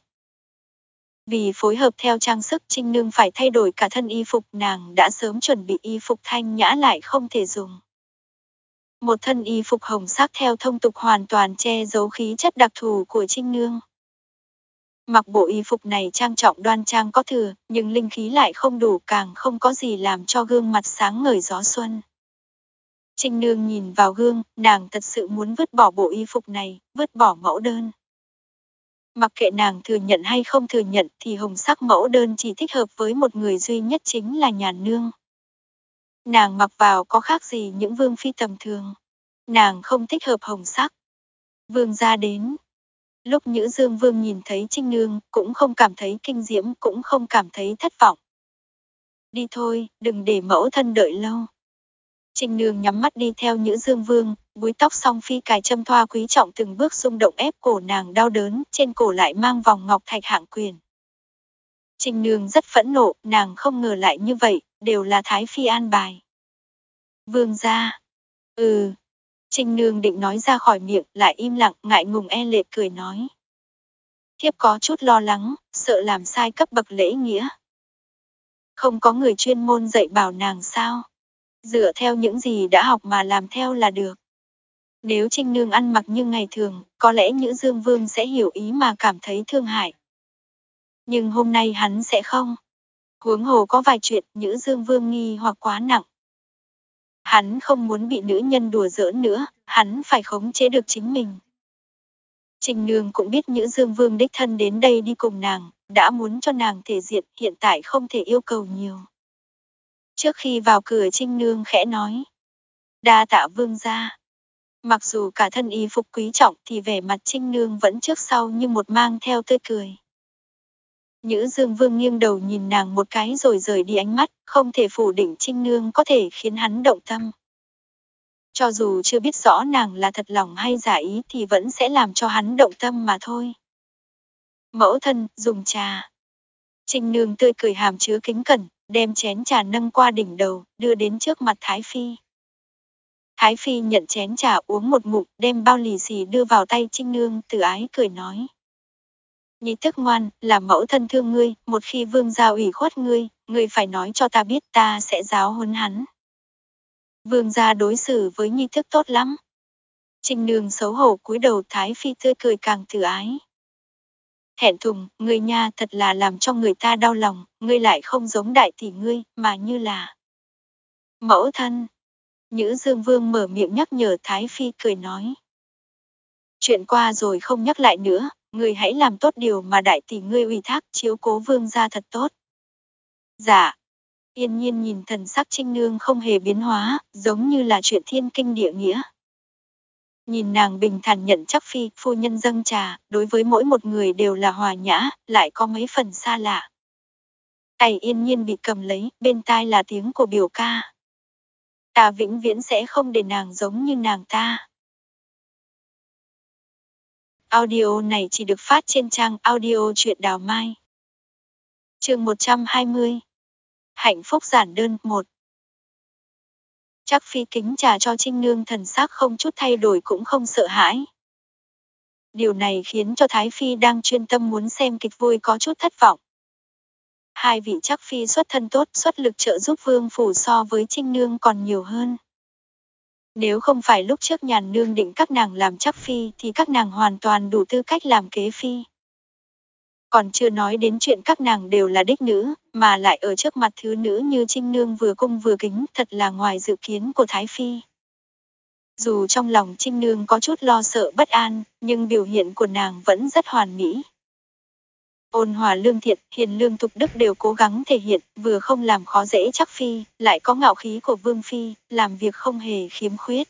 Vì phối hợp theo trang sức, Trinh Nương phải thay đổi cả thân y phục, nàng đã sớm chuẩn bị y phục thanh nhã lại không thể dùng. Một thân y phục hồng sắc theo thông tục hoàn toàn che giấu khí chất đặc thù của Trinh Nương. Mặc bộ y phục này trang trọng đoan trang có thừa, nhưng linh khí lại không đủ, càng không có gì làm cho gương mặt sáng ngời gió xuân. Trinh Nương nhìn vào gương, nàng thật sự muốn vứt bỏ bộ y phục này, vứt bỏ mẫu đơn. Mặc kệ nàng thừa nhận hay không thừa nhận thì hồng sắc mẫu đơn chỉ thích hợp với một người duy nhất, chính là Nhàn Nương. Nàng mặc vào có khác gì những vương phi tầm thường. Nàng không thích hợp hồng sắc. Vương gia đến. Lúc Nhữ Dương Vương nhìn thấy Trinh Nương, cũng không cảm thấy kinh diễm, cũng không cảm thấy thất vọng. Đi thôi, đừng để mẫu thân đợi lâu. Trinh Nương nhắm mắt đi theo Nhữ Dương Vương, búi tóc song phi cài châm thoa quý trọng, từng bước rung động ép cổ nàng đau đớn, trên cổ lại mang vòng ngọc thạch hạng quyền. Trinh Nương rất phẫn nộ, nàng không ngờ lại như vậy, đều là Thái Phi an bài. Vương gia. Ừ. Trinh Nương định nói ra khỏi miệng, lại im lặng, ngại ngùng e lệ cười nói. Thiếp có chút lo lắng, sợ làm sai cấp bậc lễ nghĩa. Không có người chuyên môn dạy bảo nàng sao? Dựa theo những gì đã học mà làm theo là được. Nếu Trinh Nương ăn mặc như ngày thường, có lẽ Nhữ Dương Vương sẽ hiểu ý mà cảm thấy thương hại. Nhưng hôm nay hắn sẽ không. Huống hồ có vài chuyện Nhữ Dương Vương nghi hoặc quá nặng. Hắn không muốn bị nữ nhân đùa giỡn nữa, hắn phải khống chế được chính mình. Trinh Nương cũng biết Nhữ Dương Vương đích thân đến đây đi cùng nàng, đã muốn cho nàng thể diện, hiện tại không thể yêu cầu nhiều. Trước khi vào cửa Trinh Nương khẽ nói. Đa tạ vương gia. Mặc dù cả thân y phục quý trọng thì vẻ mặt Trinh Nương vẫn trước sau như một mang theo tươi cười. Nhữ Dương Vương nghiêng đầu nhìn nàng một cái rồi rời đi ánh mắt, không thể phủ định Trinh Nương có thể khiến hắn động tâm. Cho dù chưa biết rõ nàng là thật lòng hay giả ý thì vẫn sẽ làm cho hắn động tâm mà thôi. Mẫu thân, dùng trà. Trinh Nương tươi cười hàm chứa kính cẩn, đem chén trà nâng qua đỉnh đầu, đưa đến trước mặt Thái Phi. Thái Phi nhận chén trà uống một ngụm, đem bao lì xì đưa vào tay Trinh Nương, từ ái cười nói. Nhi thức ngoan, là mẫu thân thương ngươi, một khi vương gia ủy khuất ngươi, ngươi phải nói cho ta biết, ta sẽ giáo huấn hắn. Vương gia đối xử với Nhi thức tốt lắm. Trinh Nương xấu hổ cúi đầu, Thái Phi tươi cười càng từ ái. Thẹn thùng, ngươi nha, thật là làm cho người ta đau lòng, ngươi lại không giống đại tỷ ngươi, mà như là mẫu thân. Nhữ Dương Vương mở miệng nhắc nhở, Thái Phi cười nói. Chuyện qua rồi không nhắc lại nữa, ngươi hãy làm tốt điều mà đại tỷ ngươi ủy thác, chiếu cố vương gia thật tốt. Dạ. Yên Nhiên nhìn thần sắc Trinh Nương không hề biến hóa, giống như là chuyện thiên kinh địa nghĩa. Nhìn nàng bình thản nhận chắc phi, phu nhân dâng trà, đối với mỗi một người đều là hòa nhã, lại có mấy phần xa lạ. Tay Yên Nhiên bị cầm lấy, bên tai là tiếng của biểu ca. Ta vĩnh viễn sẽ không để nàng giống như nàng ta. Audio này chỉ được phát trên trang audio truyện Đào Mai. Chương một trăm hai mươi. Hạnh phúc giản đơn một. Chắc phi kính trà cho Trinh Nương, thần sắc không chút thay đổi cũng không sợ hãi. Điều này khiến cho Thái Phi đang chuyên tâm muốn xem kịch vui có chút thất vọng. Hai vị chắc phi xuất thân tốt, xuất lực trợ giúp vương phủ so với Trinh Nương còn nhiều hơn. Nếu không phải lúc trước Nhàn Nương định các nàng làm chắc phi thì các nàng hoàn toàn đủ tư cách làm kế phi. Còn chưa nói đến chuyện các nàng đều là đích nữ, mà lại ở trước mặt thứ nữ như Trinh Nương vừa cung vừa kính, thật là ngoài dự kiến của Thái Phi. Dù trong lòng Trinh Nương có chút lo sợ bất an, nhưng biểu hiện của nàng vẫn rất hoàn mỹ. Ôn hòa lương thiện, hiền lương thục đức đều cố gắng thể hiện, vừa không làm khó dễ chắc phi, lại có ngạo khí của vương phi, làm việc không hề khiếm khuyết.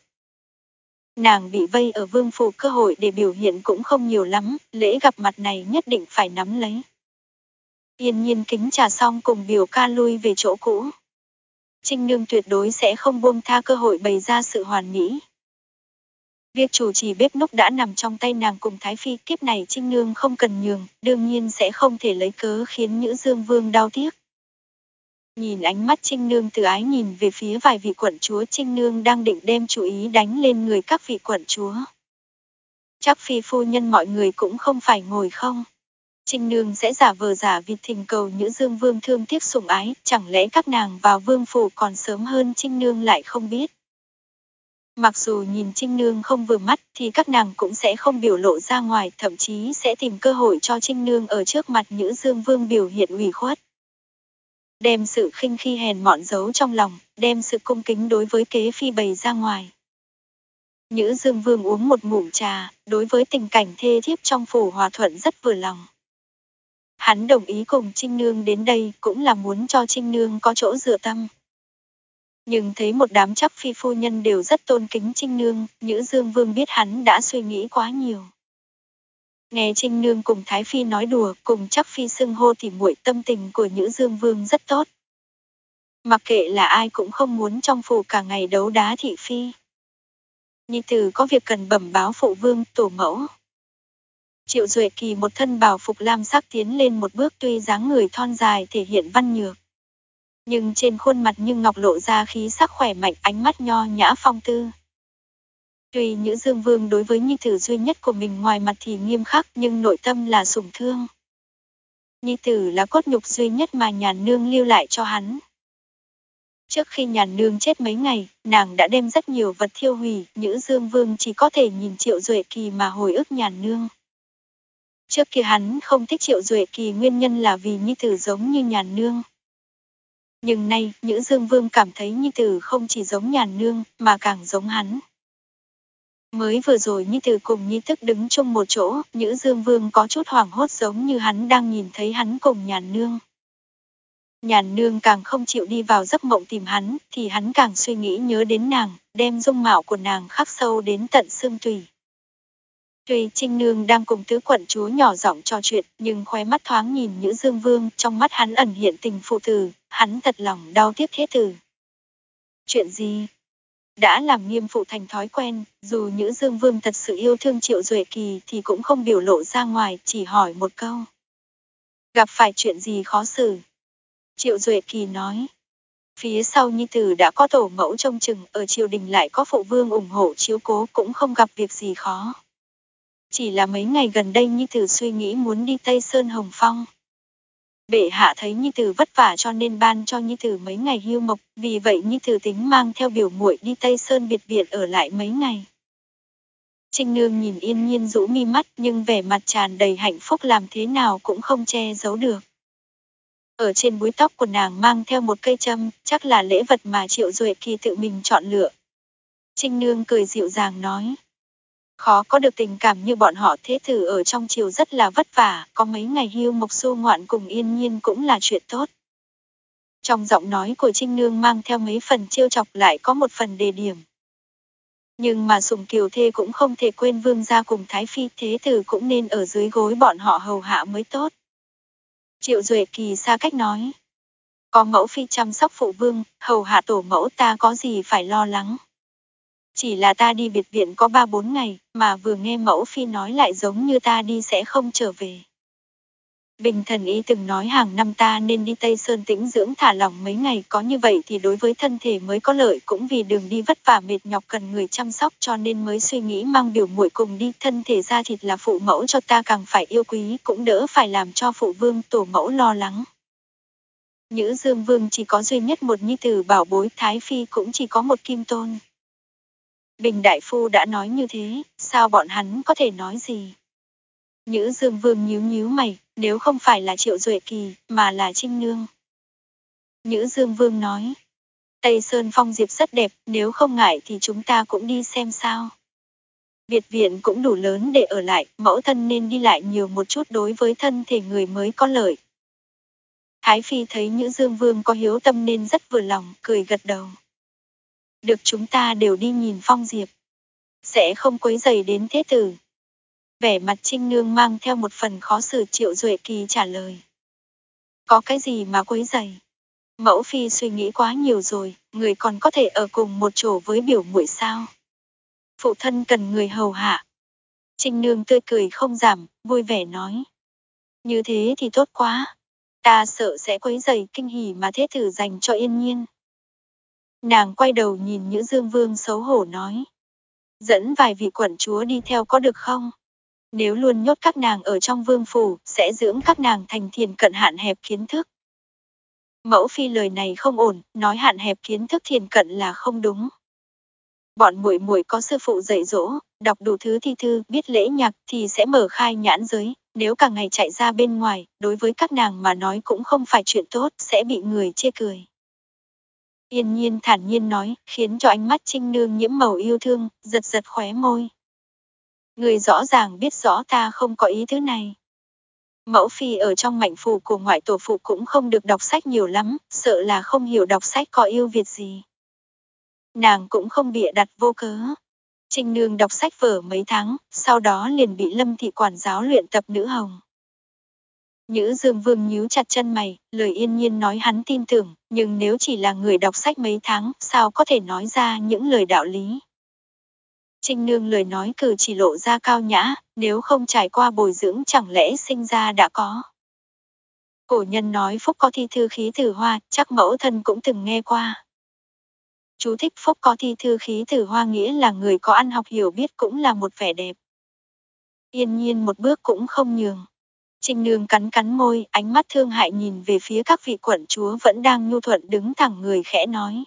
Nàng bị vây ở vương phủ, cơ hội để biểu hiện cũng không nhiều lắm, lễ gặp mặt này nhất định phải nắm lấy. Yên Nhiên kính trà xong cùng biểu ca lui về chỗ cũ. Trinh Nương tuyệt đối sẽ không buông tha cơ hội bày ra sự hoàn mỹ. Việc chủ trì bếp núc đã nằm trong tay nàng cùng Thái Phi, kiếp này Trinh Nương không cần nhường, đương nhiên sẽ không thể lấy cớ khiến Nhữ Dương Vương đau tiếc. Nhìn ánh mắt Trinh Nương từ ái nhìn về phía vài vị quận chúa, Trinh Nương đang định đem chú ý đánh lên người các vị quận chúa. Chắc phi phu nhân mọi người cũng không phải ngồi không. Trinh Nương sẽ giả vờ giả vịt thỉnh cầu Nhữ Dương Vương thương tiếc sủng ái, chẳng lẽ các nàng vào vương phủ còn sớm hơn Trinh Nương lại không biết. Mặc dù nhìn Trinh Nương không vừa mắt thì các nàng cũng sẽ không biểu lộ ra ngoài, thậm chí sẽ tìm cơ hội cho Trinh Nương ở trước mặt Nhữ Dương Vương biểu hiện ủy khuất. Đem sự khinh khi hèn mọn giấu trong lòng, đem sự cung kính đối với kế phi bày ra ngoài. Nhữ Dương Vương uống một ngụm trà, đối với tình cảnh thê thiếp trong phủ hòa thuận rất vừa lòng. Hắn đồng ý cùng Trinh Nương đến đây cũng là muốn cho Trinh Nương có chỗ dựa tâm. Nhưng thấy một đám chắc phi phu nhân đều rất tôn kính Trinh Nương, Nhữ Dương Vương biết hắn đã suy nghĩ quá nhiều. Nghe Trinh Nương cùng Thái Phi nói đùa, cùng chắc phi xưng hô thì muội, tâm tình của Nhữ Dương Vương rất tốt. Mặc kệ là ai cũng không muốn trong phủ cả ngày đấu đá thị phi. Nhi tử có việc cần bẩm báo phụ vương, tổ mẫu. Triệu Duệ Kỳ một thân bào phục lam sắc tiến lên một bước, tuy dáng người thon dài thể hiện văn nhược. Nhưng trên khuôn mặt như ngọc lộ ra khí sắc khỏe mạnh, ánh mắt nho nhã phong tư. Tuy Nhữ Dương Vương đối với nhi tử duy nhất của mình ngoài mặt thì nghiêm khắc nhưng nội tâm là sủng thương. Nhi tử là cốt nhục duy nhất mà Nhàn Nương lưu lại cho hắn. Trước khi Nhàn Nương chết mấy ngày, nàng đã đem rất nhiều vật thiêu hủy, Nhữ Dương Vương chỉ có thể nhìn Triệu Duệ Kỳ mà hồi ức Nhàn Nương. Trước kia hắn không thích Triệu Duệ Kỳ nguyên nhân là vì nhi tử giống như Nhàn Nương. Nhưng nay, Nhữ Dương Vương cảm thấy nhi tử không chỉ giống Nhàn Nương, mà càng giống hắn. Mới vừa rồi nhi tử cùng nhi thức đứng chung một chỗ, Nhữ Dương Vương có chút hoảng hốt giống như hắn đang nhìn thấy hắn cùng Nhàn Nương. Nhàn Nương càng không chịu đi vào giấc mộng tìm hắn, thì hắn càng suy nghĩ nhớ đến nàng, đem dung mạo của nàng khắc sâu đến tận xương tủy. Tuy Trinh Nương đang cùng tứ quận chúa nhỏ giọng trò chuyện, nhưng khóe mắt thoáng nhìn Nhữ Dương Vương, trong mắt hắn ẩn hiện tình phụ tử, hắn thật lòng đau tiếc thế tử. Chuyện gì? Đã làm nghiêm phụ thành thói quen, dù Nhữ Dương Vương thật sự yêu thương Triệu Duệ Kỳ thì cũng không biểu lộ ra ngoài, chỉ hỏi một câu. Gặp phải chuyện gì khó xử? Triệu Duệ Kỳ nói. Phía sau nhi tử đã có tổ mẫu trông chừng, ở triều đình lại có phụ vương ủng hộ chiếu cố, cũng không gặp việc gì khó. Chỉ là mấy ngày gần đây nhi tử suy nghĩ muốn đi Tây Sơn Hồng Phong. Bệ hạ thấy nhi tử vất vả cho nên ban cho nhi tử mấy ngày hưu mộc, vì vậy nhi tử tính mang theo biểu muội đi Tây Sơn biệt viện ở lại mấy ngày. Trinh Nương nhìn Yên Nhiên rũ mi mắt, nhưng vẻ mặt tràn đầy hạnh phúc làm thế nào cũng không che giấu được. Ở trên búi tóc của nàng mang theo một cây châm, chắc là lễ vật mà Triệu Duệ Kỳ tự mình chọn lựa. Trinh Nương cười dịu dàng nói. Khó có được tình cảm như bọn họ, thế tử ở trong triều rất là vất vả, có mấy ngày hưu mộc xu ngoạn cùng Yên Nhiên cũng là chuyện tốt. Trong giọng nói của Trinh Nương mang theo mấy phần trêu chọc, lại có một phần đề điểm. Nhưng mà Sùng Kiều Thê cũng không thể quên vương gia cùng Thái Phi, thế tử cũng nên ở dưới gối bọn họ hầu hạ mới tốt. Triệu Duệ Kỳ xa cách nói. Có mẫu phi chăm sóc phụ vương, hầu hạ tổ mẫu, ta có gì phải lo lắng. Chỉ là ta đi biệt viện có ba bốn ngày, mà vừa nghe mẫu phi nói lại giống như ta đi sẽ không trở về. Bình Thần Y từng nói hàng năm ta nên đi Tây Sơn tĩnh dưỡng thả lỏng mấy ngày, có như vậy thì đối với thân thể mới có lợi, cũng vì đường đi vất vả mệt nhọc cần người chăm sóc cho nên mới suy nghĩ mang biểu muội cùng đi, thân thể da thịt là phụ mẫu cho ta càng phải yêu quý, cũng đỡ phải làm cho phụ vương tổ mẫu lo lắng. Nhữ Dương Vương chỉ có duy nhất một nhi tử bảo bối, Thái Phi cũng chỉ có một kim tôn. Bình Đại Phu đã nói như thế, sao bọn hắn có thể nói gì? Nhữ Dương Vương nhíu nhíu mày, nếu không phải là Triệu Duệ Kỳ, mà là Trinh Nương. Nhữ Dương Vương nói, Tây Sơn phong diệp rất đẹp, nếu không ngại thì chúng ta cũng đi xem sao. Biệt viện cũng đủ lớn để ở lại, mẫu thân nên đi lại nhiều một chút, đối với thân thể người mới có lợi. Thái Phi thấy Nhữ Dương Vương có hiếu tâm nên rất vừa lòng, cười gật đầu. Được, chúng ta đều đi nhìn phong diệp. Sẽ không quấy rầy đến thế tử. Vẻ mặt Trinh Nương mang theo một phần khó xử. Triệu Duệ Kỳ trả lời. Có cái gì mà quấy rầy? Mẫu phi suy nghĩ quá nhiều rồi, người còn có thể ở cùng một chỗ với biểu muội sao? Phụ thân cần người hầu hạ. Trinh Nương tươi cười không giảm, vui vẻ nói. Như thế thì tốt quá. Ta sợ sẽ quấy rầy kinh hỉ mà thế tử dành cho Yên Nhiên. Nàng quay đầu nhìn Nhữ Dương Vương xấu hổ nói. Dẫn vài vị quận chúa đi theo có được không? Nếu luôn nhốt các nàng ở trong vương phủ, sẽ dưỡng các nàng thành thiền cận hạn hẹp kiến thức. Mẫu phi lời này không ổn, nói hạn hẹp kiến thức thiền cận là không đúng. Bọn muội muội có sư phụ dạy dỗ, đọc đủ thứ thi thư, biết lễ nhạc thì sẽ mở khai nhãn giới, nếu cả ngày chạy ra bên ngoài, đối với các nàng mà nói cũng không phải chuyện tốt, sẽ bị người chê cười. Yên Nhiên thản nhiên nói, khiến cho ánh mắt Trinh Nương nhiễm màu yêu thương, giật giật khóe môi. Người rõ ràng biết rõ ta không có ý thứ này. Mẫu phi ở trong mảnh phủ của ngoại tổ phụ cũng không được đọc sách nhiều lắm, sợ là không hiểu đọc sách có ưu việt gì. Nàng cũng không bịa đặt vô cớ. Trinh Nương đọc sách vở mấy tháng, sau đó liền bị Lâm thị quản giáo luyện tập nữ hồng. Nhữ Dương Vương nhíu chặt chân mày, lời Yên Nhiên nói hắn tin tưởng, nhưng nếu chỉ là người đọc sách mấy tháng, sao có thể nói ra những lời đạo lý. Trinh Nương lời nói cử chỉ lộ ra cao nhã, nếu không trải qua bồi dưỡng chẳng lẽ sinh ra đã có. Cổ nhân nói phúc có thi thư khí tử hoa, chắc mẫu thân cũng từng nghe qua. Chú thích phúc có thi thư khí tử hoa nghĩa là người có ăn học hiểu biết, cũng là một vẻ đẹp. Yên Nhiên một bước cũng không nhường. Trinh Nương cắn cắn môi, ánh mắt thương hại nhìn về phía các vị quận chúa vẫn đang nhu thuận đứng thẳng người, khẽ nói.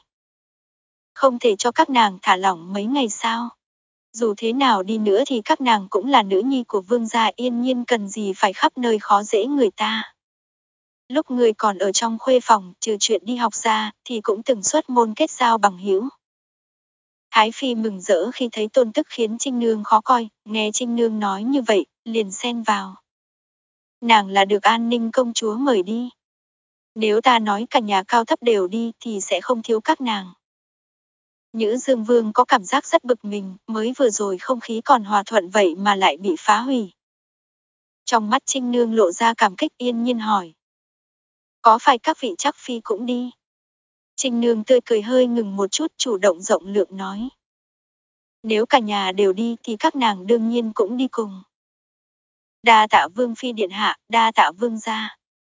Không thể cho các nàng thả lỏng mấy ngày sao? Dù thế nào đi nữa thì các nàng cũng là nữ nhi của vương gia, Yên Nhiên cần gì phải khắp nơi khó dễ người ta. Lúc người còn ở trong khuê phòng, trừ chuyện đi học ra, thì cũng từng xuất môn kết giao bằng hữu. Thái Phi mừng rỡ khi thấy Tôn Tức khiến Trinh Nương khó coi, nghe Trinh Nương nói như vậy, liền xen vào. Nàng là được An Ninh công chúa mời đi. Nếu ta nói cả nhà cao thấp đều đi thì sẽ không thiếu các nàng. Nhữ Dương Vương có cảm giác rất bực mình, mới vừa rồi không khí còn hòa thuận vậy mà lại bị phá hủy. Trong mắt Trinh Nương lộ ra cảm kích, Yên Nhiên hỏi. Có phải các vị chắc phi cũng đi? Trinh Nương tươi cười hơi ngừng một chút, chủ động rộng lượng nói. Nếu cả nhà đều đi thì các nàng đương nhiên cũng đi cùng. Đa tạ Vương phi điện hạ, đa tạ Vương gia.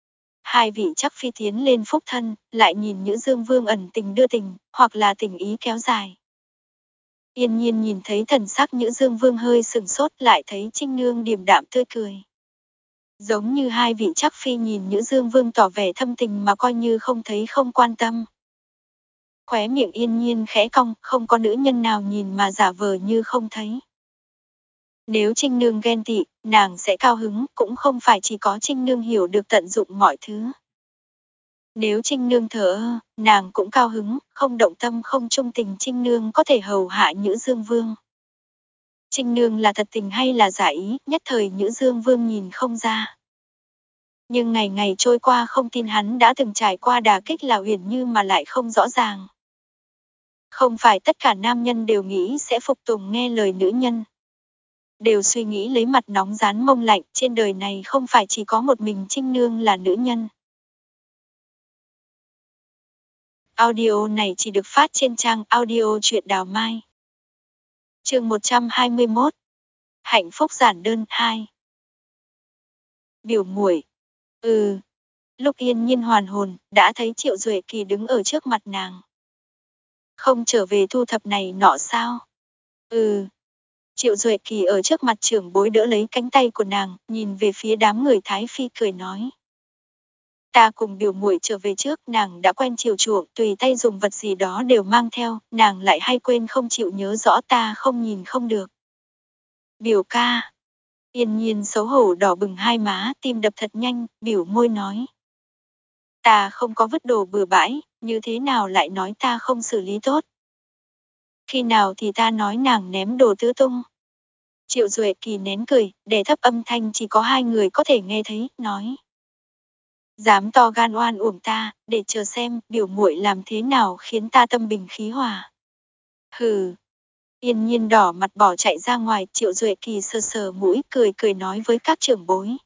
hai vị chắc phi tiến lên phúc thân, lại nhìn Nhữ Dương Vương ẩn tình đưa tình, hoặc là tình ý kéo dài. Yên Nhiên nhìn thấy thần sắc Nhữ Dương Vương hơi sừng sốt, lại thấy Trinh Nương điềm đạm tươi cười. Giống như hai vị chắc phi nhìn Nhữ Dương Vương tỏ vẻ thâm tình mà coi như không thấy không quan tâm. Khóe miệng Yên Nhiên khẽ cong, không có nữ nhân nào nhìn mà giả vờ như không thấy. Nếu Trinh Nương ghen tị, nàng sẽ cao hứng, cũng không phải chỉ có Trinh Nương hiểu được tận dụng mọi thứ. Nếu Trinh Nương thờ ơ, nàng cũng cao hứng, không động tâm không trung tình Trinh Nương có thể hầu hạ Nhữ Dương Vương. Trinh Nương là thật tình hay là giả ý, nhất thời Nhữ Dương Vương nhìn không ra. Nhưng ngày ngày trôi qua không tin hắn đã từng trải qua đả kích là Huyền Như mà lại không rõ ràng. Không phải tất cả nam nhân đều nghĩ sẽ phục tùng nghe lời nữ nhân. Đều suy nghĩ lấy mặt nóng rán mông lạnh, trên đời này không phải chỉ có một mình Trinh Nương là nữ nhân. Audio này chỉ được phát trên trang audio truyện Đào Mai. Chương một trăm hai mươi mốt. Hạnh phúc giản đơn hai. Biểu muội. Ừ. Lúc Yên Nhiên hoàn hồn, đã thấy Triệu Duệ Kỳ đứng ở trước mặt nàng. Không trở về thu thập này nọ sao? Ừ. Triệu Duệ Kỳ ở trước mặt trưởng bối đỡ lấy cánh tay của nàng, nhìn về phía đám người Thái Phi cười nói. Ta cùng biểu muội trở về trước, nàng đã quen chiều chuộng, tùy tay dùng vật gì đó đều mang theo, nàng lại hay quên không chịu nhớ rõ ta không nhìn không được. Biểu ca. Yên Nhiên xấu hổ đỏ bừng hai má, tim đập thật nhanh, biểu môi nói. Ta không có vứt đồ bừa bãi, như thế nào lại nói ta không xử lý tốt. Khi nào thì ta nói nàng ném đồ tứ tung. Triệu Duệ Kỳ nén cười, để thấp âm thanh chỉ có hai người có thể nghe thấy, nói. Dám to gan oan uổng ta, để chờ xem, biểu muội làm thế nào khiến ta tâm bình khí hòa. Hừ. Yên Nhiên đỏ mặt bỏ chạy ra ngoài, Triệu Duệ Kỳ sờ sờ mũi, cười cười nói với các trưởng bối.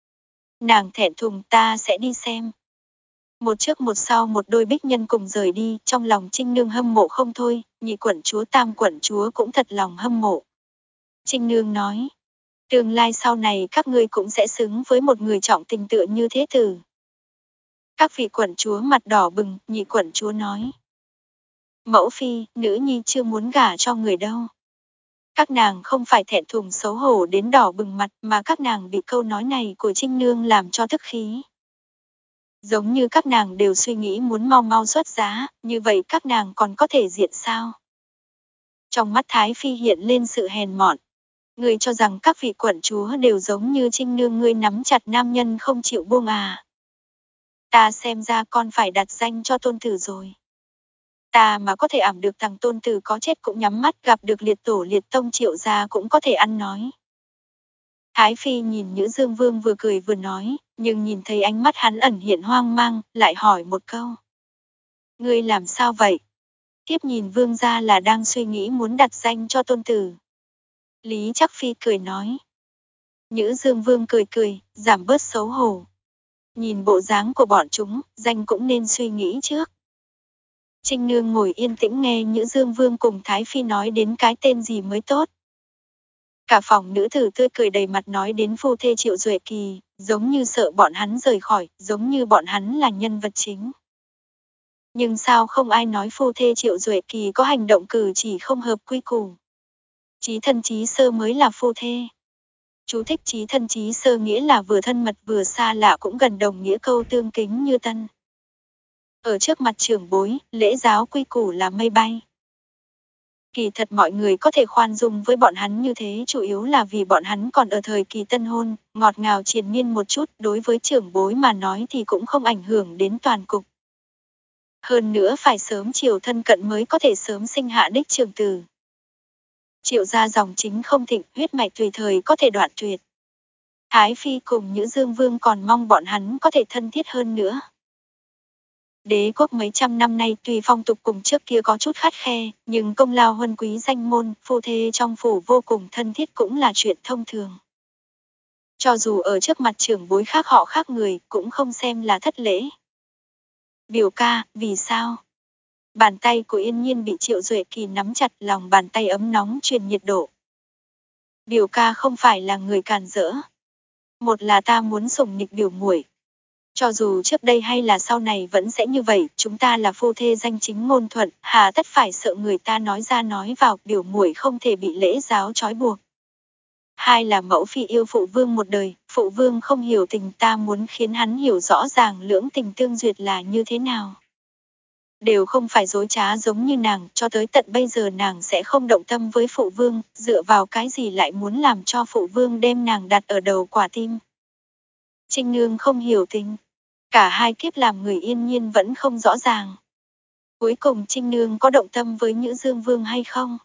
Nàng thẹn thùng, ta sẽ đi xem. Một trước một sau một đôi bích nhân cùng rời đi, trong lòng Trinh Nương hâm mộ không thôi, nhị quận chúa tam quận chúa cũng thật lòng hâm mộ. Trinh Nương nói, tương lai sau này các ngươi cũng sẽ xứng với một người trọng tình tựa như thế tử. Các vị quận chúa mặt đỏ bừng, nhị quận chúa nói. Mẫu phi, nữ nhi chưa muốn gả cho người đâu. Các nàng không phải thẹn thùng xấu hổ đến đỏ bừng mặt mà các nàng bị câu nói này của Trinh Nương làm cho tức khí. Giống như các nàng đều suy nghĩ muốn mau mau xuất giá, như vậy các nàng còn có thể diện sao? Trong mắt Thái Phi hiện lên sự hèn mọn. Ngươi cho rằng các vị quận chúa đều giống như Trinh Nương ngươi nắm chặt nam nhân không chịu buông à. Ta xem ra con phải đặt danh cho tôn tử rồi. Ta mà có thể ảm được thằng tôn tử có chết cũng nhắm mắt, gặp được liệt tổ liệt tông Triệu gia cũng có thể ăn nói. Thái Phi nhìn Nhữ Dương Vương vừa cười vừa nói, nhưng nhìn thấy ánh mắt hắn ẩn hiện hoang mang, lại hỏi một câu. Ngươi làm sao vậy? Tiếp nhìn Vương gia là đang suy nghĩ muốn đặt danh cho tôn tử. Lý Chắc Phi cười nói. Nhữ Dương Vương cười cười, giảm bớt xấu hổ. Nhìn bộ dáng của bọn chúng, danh cũng nên suy nghĩ trước. Trinh Nương ngồi yên tĩnh nghe Nhữ Dương Vương cùng Thái Phi nói đến cái tên gì mới tốt. Cả phòng nữ tử tươi cười đầy mặt nói đến phu thê Triệu Duệ Kỳ, giống như sợ bọn hắn rời khỏi, giống như bọn hắn là nhân vật chính. Nhưng sao không ai nói phu thê Triệu Duệ Kỳ có hành động cử chỉ không hợp quy củ. Chí thân chí sơ mới là phu thê. Chú thích chí thân chí sơ nghĩa là vừa thân mật vừa xa lạ cũng gần đồng nghĩa câu tương kính như tân. Ở trước mặt trưởng bối, lễ giáo quy củ là mây bay. Kỳ thật mọi người có thể khoan dung với bọn hắn như thế chủ yếu là vì bọn hắn còn ở thời kỳ tân hôn, ngọt ngào triền miên một chút, đối với trưởng bối mà nói thì cũng không ảnh hưởng đến toàn cục. Hơn nữa phải sớm chiều thân cận mới có thể sớm sinh hạ đích trường tử. Triệu gia dòng chính không thịnh, huyết mạch tùy thời có thể đoạn tuyệt. Thái Phi cùng Nhữ Dương Vương còn mong bọn hắn có thể thân thiết hơn nữa. Đế quốc mấy trăm năm nay tuy phong tục cùng trước kia có chút khắt khe, nhưng công lao huân quý danh môn, phu thê trong phủ vô cùng thân thiết cũng là chuyện thông thường. Cho dù ở trước mặt trưởng bối khác họ khác người, cũng không xem là thất lễ. Biểu ca, vì sao? Bàn tay của Yên Nhiên bị Triệu Duệ Kỳ nắm chặt, lòng bàn tay ấm nóng truyền nhiệt độ. Biểu ca không phải là người càn rỡ. Một là ta muốn sủng nịch biểu muội. Cho dù trước đây hay là sau này vẫn sẽ như vậy, chúng ta là phu thê danh chính ngôn thuận, hà tất phải sợ người ta nói ra nói vào, biểu muội không thể bị lễ giáo trói buộc. Hai là mẫu phi yêu phụ vương một đời, phụ vương không hiểu tình, ta muốn khiến hắn hiểu rõ ràng lưỡng tình tương duyệt là như thế nào. Đều không phải dối trá giống như nàng, cho tới tận bây giờ nàng sẽ không động tâm với phụ vương, dựa vào cái gì lại muốn làm cho phụ vương đem nàng đặt ở đầu quả tim. Trinh Nương không hiểu tình. Cả hai kiếp làm người yên nhiên vẫn không rõ ràng. Cuối cùng Trinh Nương có động tâm với Nhữ Dương Vương hay không?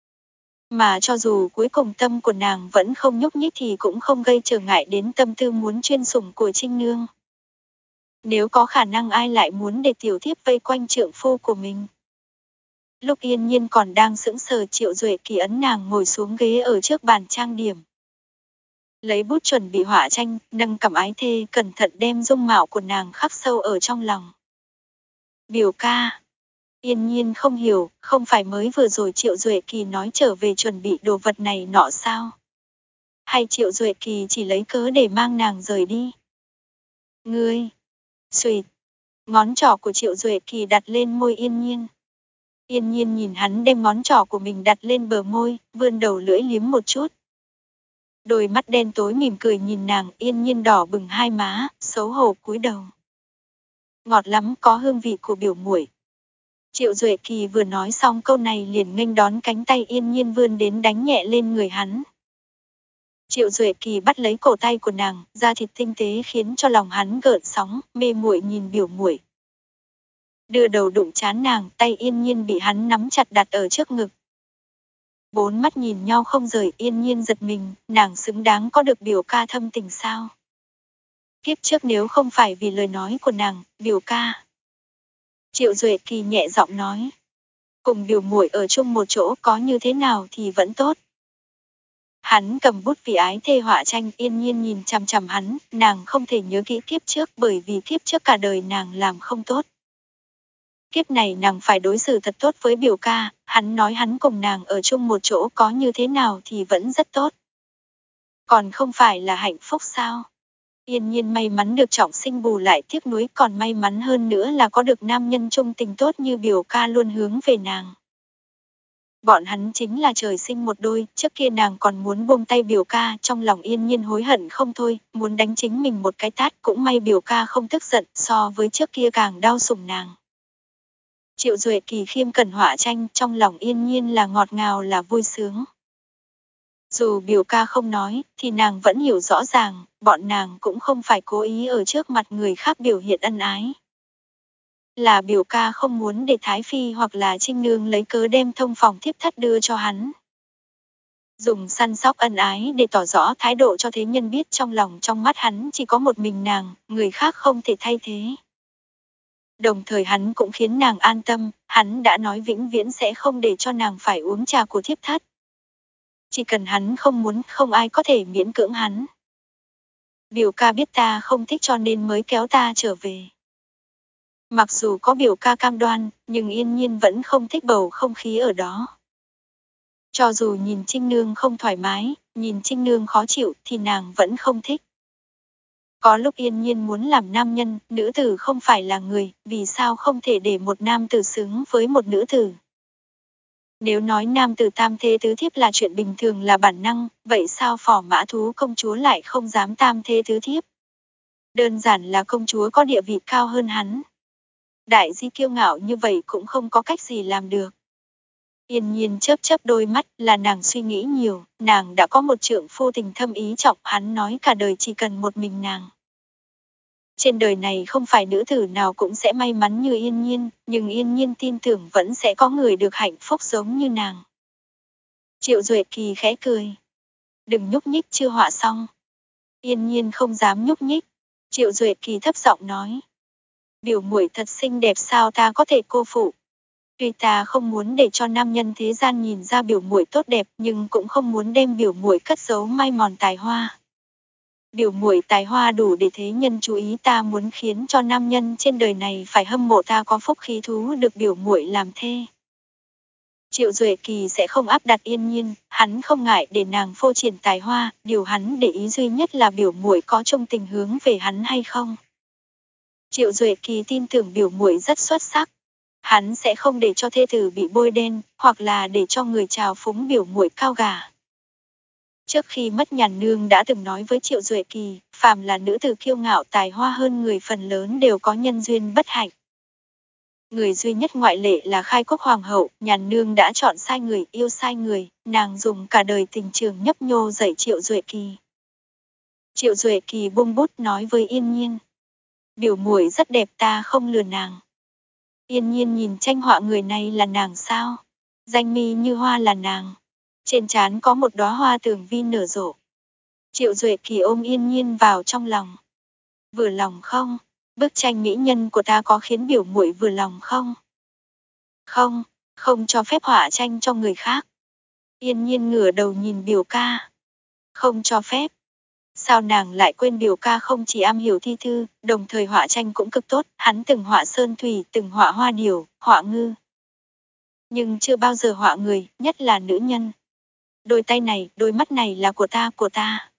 Mà cho dù cuối cùng tâm của nàng vẫn không nhúc nhích thì cũng không gây trở ngại đến tâm tư muốn chuyên sủng của Trinh Nương. Nếu có khả năng ai lại muốn để tiểu thiếp vây quanh trượng phu của mình. Lúc yên nhiên còn đang sững sờ, Triệu Duệ Kỳ ấn nàng ngồi xuống ghế ở trước bàn trang điểm. Lấy bút chuẩn bị họa tranh, nâng cằm ái thê cẩn thận đem dung mạo của nàng khắc sâu ở trong lòng. Biểu ca. Yên nhiên không hiểu, không phải mới vừa rồi Triệu Duệ Kỳ nói trở về chuẩn bị đồ vật này nọ sao? Hay Triệu Duệ Kỳ chỉ lấy cớ để mang nàng rời đi? Ngươi! Xùyệt! Ngón trỏ của Triệu Duệ Kỳ đặt lên môi Yên nhiên. Yên nhiên nhìn hắn đem ngón trỏ của mình đặt lên bờ môi, vươn đầu lưỡi liếm một chút. Đôi mắt đen tối mỉm cười nhìn nàng, Yên nhiên đỏ bừng hai má, xấu hổ cúi đầu. Ngọt lắm, có hương vị của biểu muội. Triệu Duệ Kỳ vừa nói xong câu này liền nghênh đón cánh tay Yên nhiên vươn đến đánh nhẹ lên người hắn. Triệu Duệ Kỳ bắt lấy cổ tay của nàng, da thịt tinh tế khiến cho lòng hắn gợn sóng, mê muội nhìn biểu muội. Đưa đầu đụng trán nàng, tay Yên nhiên bị hắn nắm chặt đặt ở trước ngực. Bốn mắt nhìn nhau không rời, Yên nhiên giật mình, nàng xứng đáng có được biểu ca thâm tình sao? Kiếp trước nếu không phải vì lời nói của nàng, biểu ca. Triệu Duệ Kỳ nhẹ giọng nói. Cùng biểu muội ở chung một chỗ có như thế nào thì vẫn tốt. Hắn cầm bút vì ái thê họa tranh, Yên nhiên nhìn chằm chằm hắn, nàng không thể nhớ kỹ kiếp trước bởi vì kiếp trước cả đời nàng làm không tốt. Kiếp này nàng phải đối xử thật tốt với biểu ca, hắn nói hắn cùng nàng ở chung một chỗ có như thế nào thì vẫn rất tốt. Còn không phải là hạnh phúc sao? Yên nhiên may mắn được trọng sinh bù lại tiếc nuối, còn may mắn hơn nữa là có được nam nhân trung tình tốt như biểu ca luôn hướng về nàng. Bọn hắn chính là trời sinh một đôi, trước kia nàng còn muốn buông tay biểu ca, trong lòng yên nhiên hối hận không thôi, muốn đánh chính mình một cái tát, cũng may biểu ca không tức giận, so với trước kia càng đau sủng nàng. Triệu Duệ Kỳ khiêm cẩn họa tranh, trong lòng yên nhiên là ngọt ngào là vui sướng. Dù biểu ca không nói, thì nàng vẫn hiểu rõ ràng, bọn nàng cũng không phải cố ý ở trước mặt người khác biểu hiện ân ái. Là biểu ca không muốn để Thái Phi hoặc là Trinh Nương lấy cớ đem thông phòng thiếp thất đưa cho hắn. Dùng săn sóc ân ái để tỏ rõ thái độ cho thế nhân biết trong lòng trong mắt hắn chỉ có một mình nàng, người khác không thể thay thế. Đồng thời hắn cũng khiến nàng an tâm, hắn đã nói vĩnh viễn sẽ không để cho nàng phải uống trà của thiếp thất. Chỉ cần hắn không muốn, không ai có thể miễn cưỡng hắn. Biểu ca biết ta không thích cho nên mới kéo ta trở về. Mặc dù có biểu ca cam đoan, nhưng yên nhiên vẫn không thích bầu không khí ở đó. Cho dù nhìn Trinh Nương không thoải mái, nhìn Trinh Nương khó chịu thì nàng vẫn không thích. Có lúc yên nhiên muốn làm nam nhân, nữ tử không phải là người, vì sao không thể để một nam tử xứng với một nữ tử. Nếu nói nam tử tam thế tứ thiếp là chuyện bình thường là bản năng, vậy sao Phò Mã Thú công chúa lại không dám tam thế tứ thiếp? Đơn giản là công chúa có địa vị cao hơn hắn. Đại di kiêu ngạo như vậy cũng không có cách gì làm được. Yên nhiên chớp chớp đôi mắt, là nàng suy nghĩ nhiều, nàng đã có một trượng phu tình thâm ý trọng, hắn nói cả đời chỉ cần một mình nàng. Trên đời này không phải nữ tử nào cũng sẽ may mắn như yên nhiên, nhưng yên nhiên tin tưởng vẫn sẽ có người được hạnh phúc giống như nàng. Triệu Duệ Kỳ khẽ cười. Đừng nhúc nhích, chưa họa xong. Yên nhiên không dám nhúc nhích. Triệu Duệ Kỳ thấp giọng nói. Biểu muội thật xinh đẹp, sao ta có thể cô phụ. Tuy ta không muốn để cho nam nhân thế gian nhìn ra biểu muội tốt đẹp, nhưng cũng không muốn đem biểu muội cất giấu mai mòn tài hoa. Biểu muội tài hoa đủ để thế nhân chú ý, ta muốn khiến cho nam nhân trên đời này phải hâm mộ ta có phúc khí thú được biểu muội làm thê. Triệu Duệ Kỳ sẽ không áp đặt yên nhiên, hắn không ngại để nàng phô triển tài hoa, điều hắn để ý duy nhất là biểu muội có trung tình hướng về hắn hay không. Triệu Duệ Kỳ tin tưởng biểu muội rất xuất sắc. Hắn sẽ không để cho thê tử bị bôi đen, hoặc là để cho người trào phúng biểu muội cao gà. Trước khi mất Nhàn Nương đã từng nói với Triệu Duệ Kỳ, phàm là nữ tử kiêu ngạo tài hoa hơn người phần lớn đều có nhân duyên bất hạnh. Người duy nhất ngoại lệ là Khai Quốc Hoàng hậu, Nhàn Nương đã chọn sai người, yêu sai người, nàng dùng cả đời tình trường nhấp nhô dạy Triệu Duệ Kỳ. Triệu Duệ Kỳ buông bút nói với Yên Nhiên. Biểu muội rất đẹp, ta không lừa nàng. Yên Nhiên nhìn tranh họa, người này là nàng sao? Danh mi như hoa là nàng. Trên trán có một đóa hoa tường vi nở rộ. Triệu Duệ Kỳ ôm Yên Nhiên vào trong lòng. Vừa lòng không? Bức tranh mỹ nhân của ta có khiến biểu muội vừa lòng không? Không, không cho phép họa tranh cho người khác. Yên Nhiên ngửa đầu nhìn biểu ca. Không cho phép. Sao nàng lại quên biểu ca không chỉ am hiểu thi thư, đồng thời họa tranh cũng cực tốt, hắn từng họa sơn thủy, từng họa hoa điểu, họa ngư. Nhưng chưa bao giờ họa người, nhất là nữ nhân. Đôi tay này, đôi mắt này là của ta, của ta.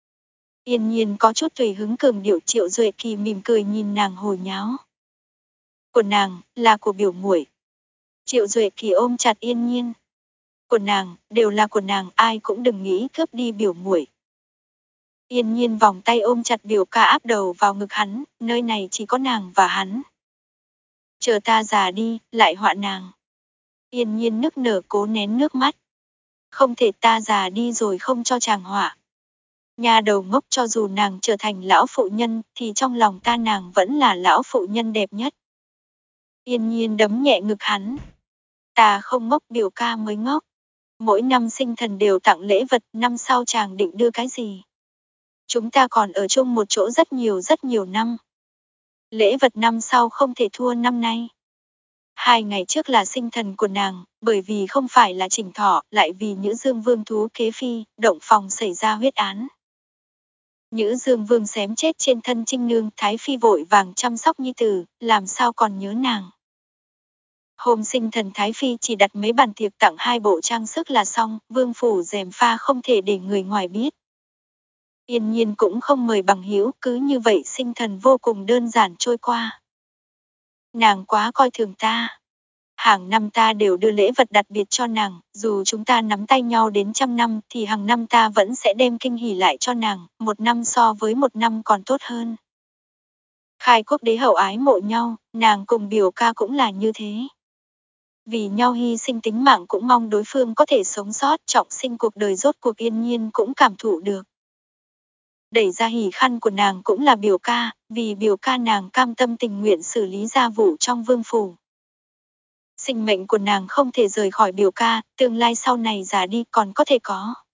Yên Nhiên có chút tùy hứng cường điệu. Triệu Duệ Kỳ mỉm cười nhìn nàng hồi nháo. Của nàng, là của biểu muội. Triệu Duệ Kỳ ôm chặt Yên Nhiên. Của nàng, đều là của nàng, ai cũng đừng nghĩ cướp đi biểu muội. Yên Nhiên vòng tay ôm chặt biểu ca áp đầu vào ngực hắn, nơi này chỉ có nàng và hắn. Chờ ta già đi, lại họa nàng. Yên Nhiên nức nở cố nén nước mắt. Không thể, ta già đi rồi không cho chàng họa. Nhà đầu ngốc, cho dù nàng trở thành lão phụ nhân, thì trong lòng ta nàng vẫn là lão phụ nhân đẹp nhất. Yên Nhiên đấm nhẹ ngực hắn. Ta không ngốc, biểu ca mới ngốc. Mỗi năm sinh thần đều tặng lễ vật, năm sau chàng định đưa cái gì? Chúng ta còn ở chung một chỗ rất nhiều rất nhiều năm. Lễ vật năm sau không thể thua năm nay. Hai ngày trước là sinh thần của nàng, bởi vì không phải là Trình Thọ, lại vì Nhữ Dương Vương thú kế phi, động phòng xảy ra huyết án. Nhữ Dương Vương xém chết trên thân Trinh Nương, Thái Phi vội vàng chăm sóc nhi tử, làm sao còn nhớ nàng. Hôm sinh thần Thái Phi chỉ đặt mấy bàn tiệc tặng hai bộ trang sức là xong, vương phủ rèm pha không thể để người ngoài biết. Yên Nhiên cũng không mời bằng hữu, cứ như vậy sinh thần vô cùng đơn giản trôi qua. Nàng quá coi thường ta. Hàng năm ta đều đưa lễ vật đặc biệt cho nàng, dù chúng ta nắm tay nhau đến trăm năm thì hàng năm ta vẫn sẽ đem kinh hỉ lại cho nàng, một năm so với một năm còn tốt hơn. Khai Quốc đế hậu ái mộ nhau, nàng cùng biểu ca cũng là như thế. Vì nhau hy sinh tính mạng cũng mong đối phương có thể sống sót, trọng sinh cuộc đời rốt cuộc Yên Nhiên cũng cảm thụ được. Đẩy ra hỉ khăn của nàng cũng là biểu ca, vì biểu ca nàng cam tâm tình nguyện xử lý gia vụ trong vương phủ. Sinh mệnh của nàng không thể rời khỏi biểu ca, tương lai sau này già đi còn có thể có.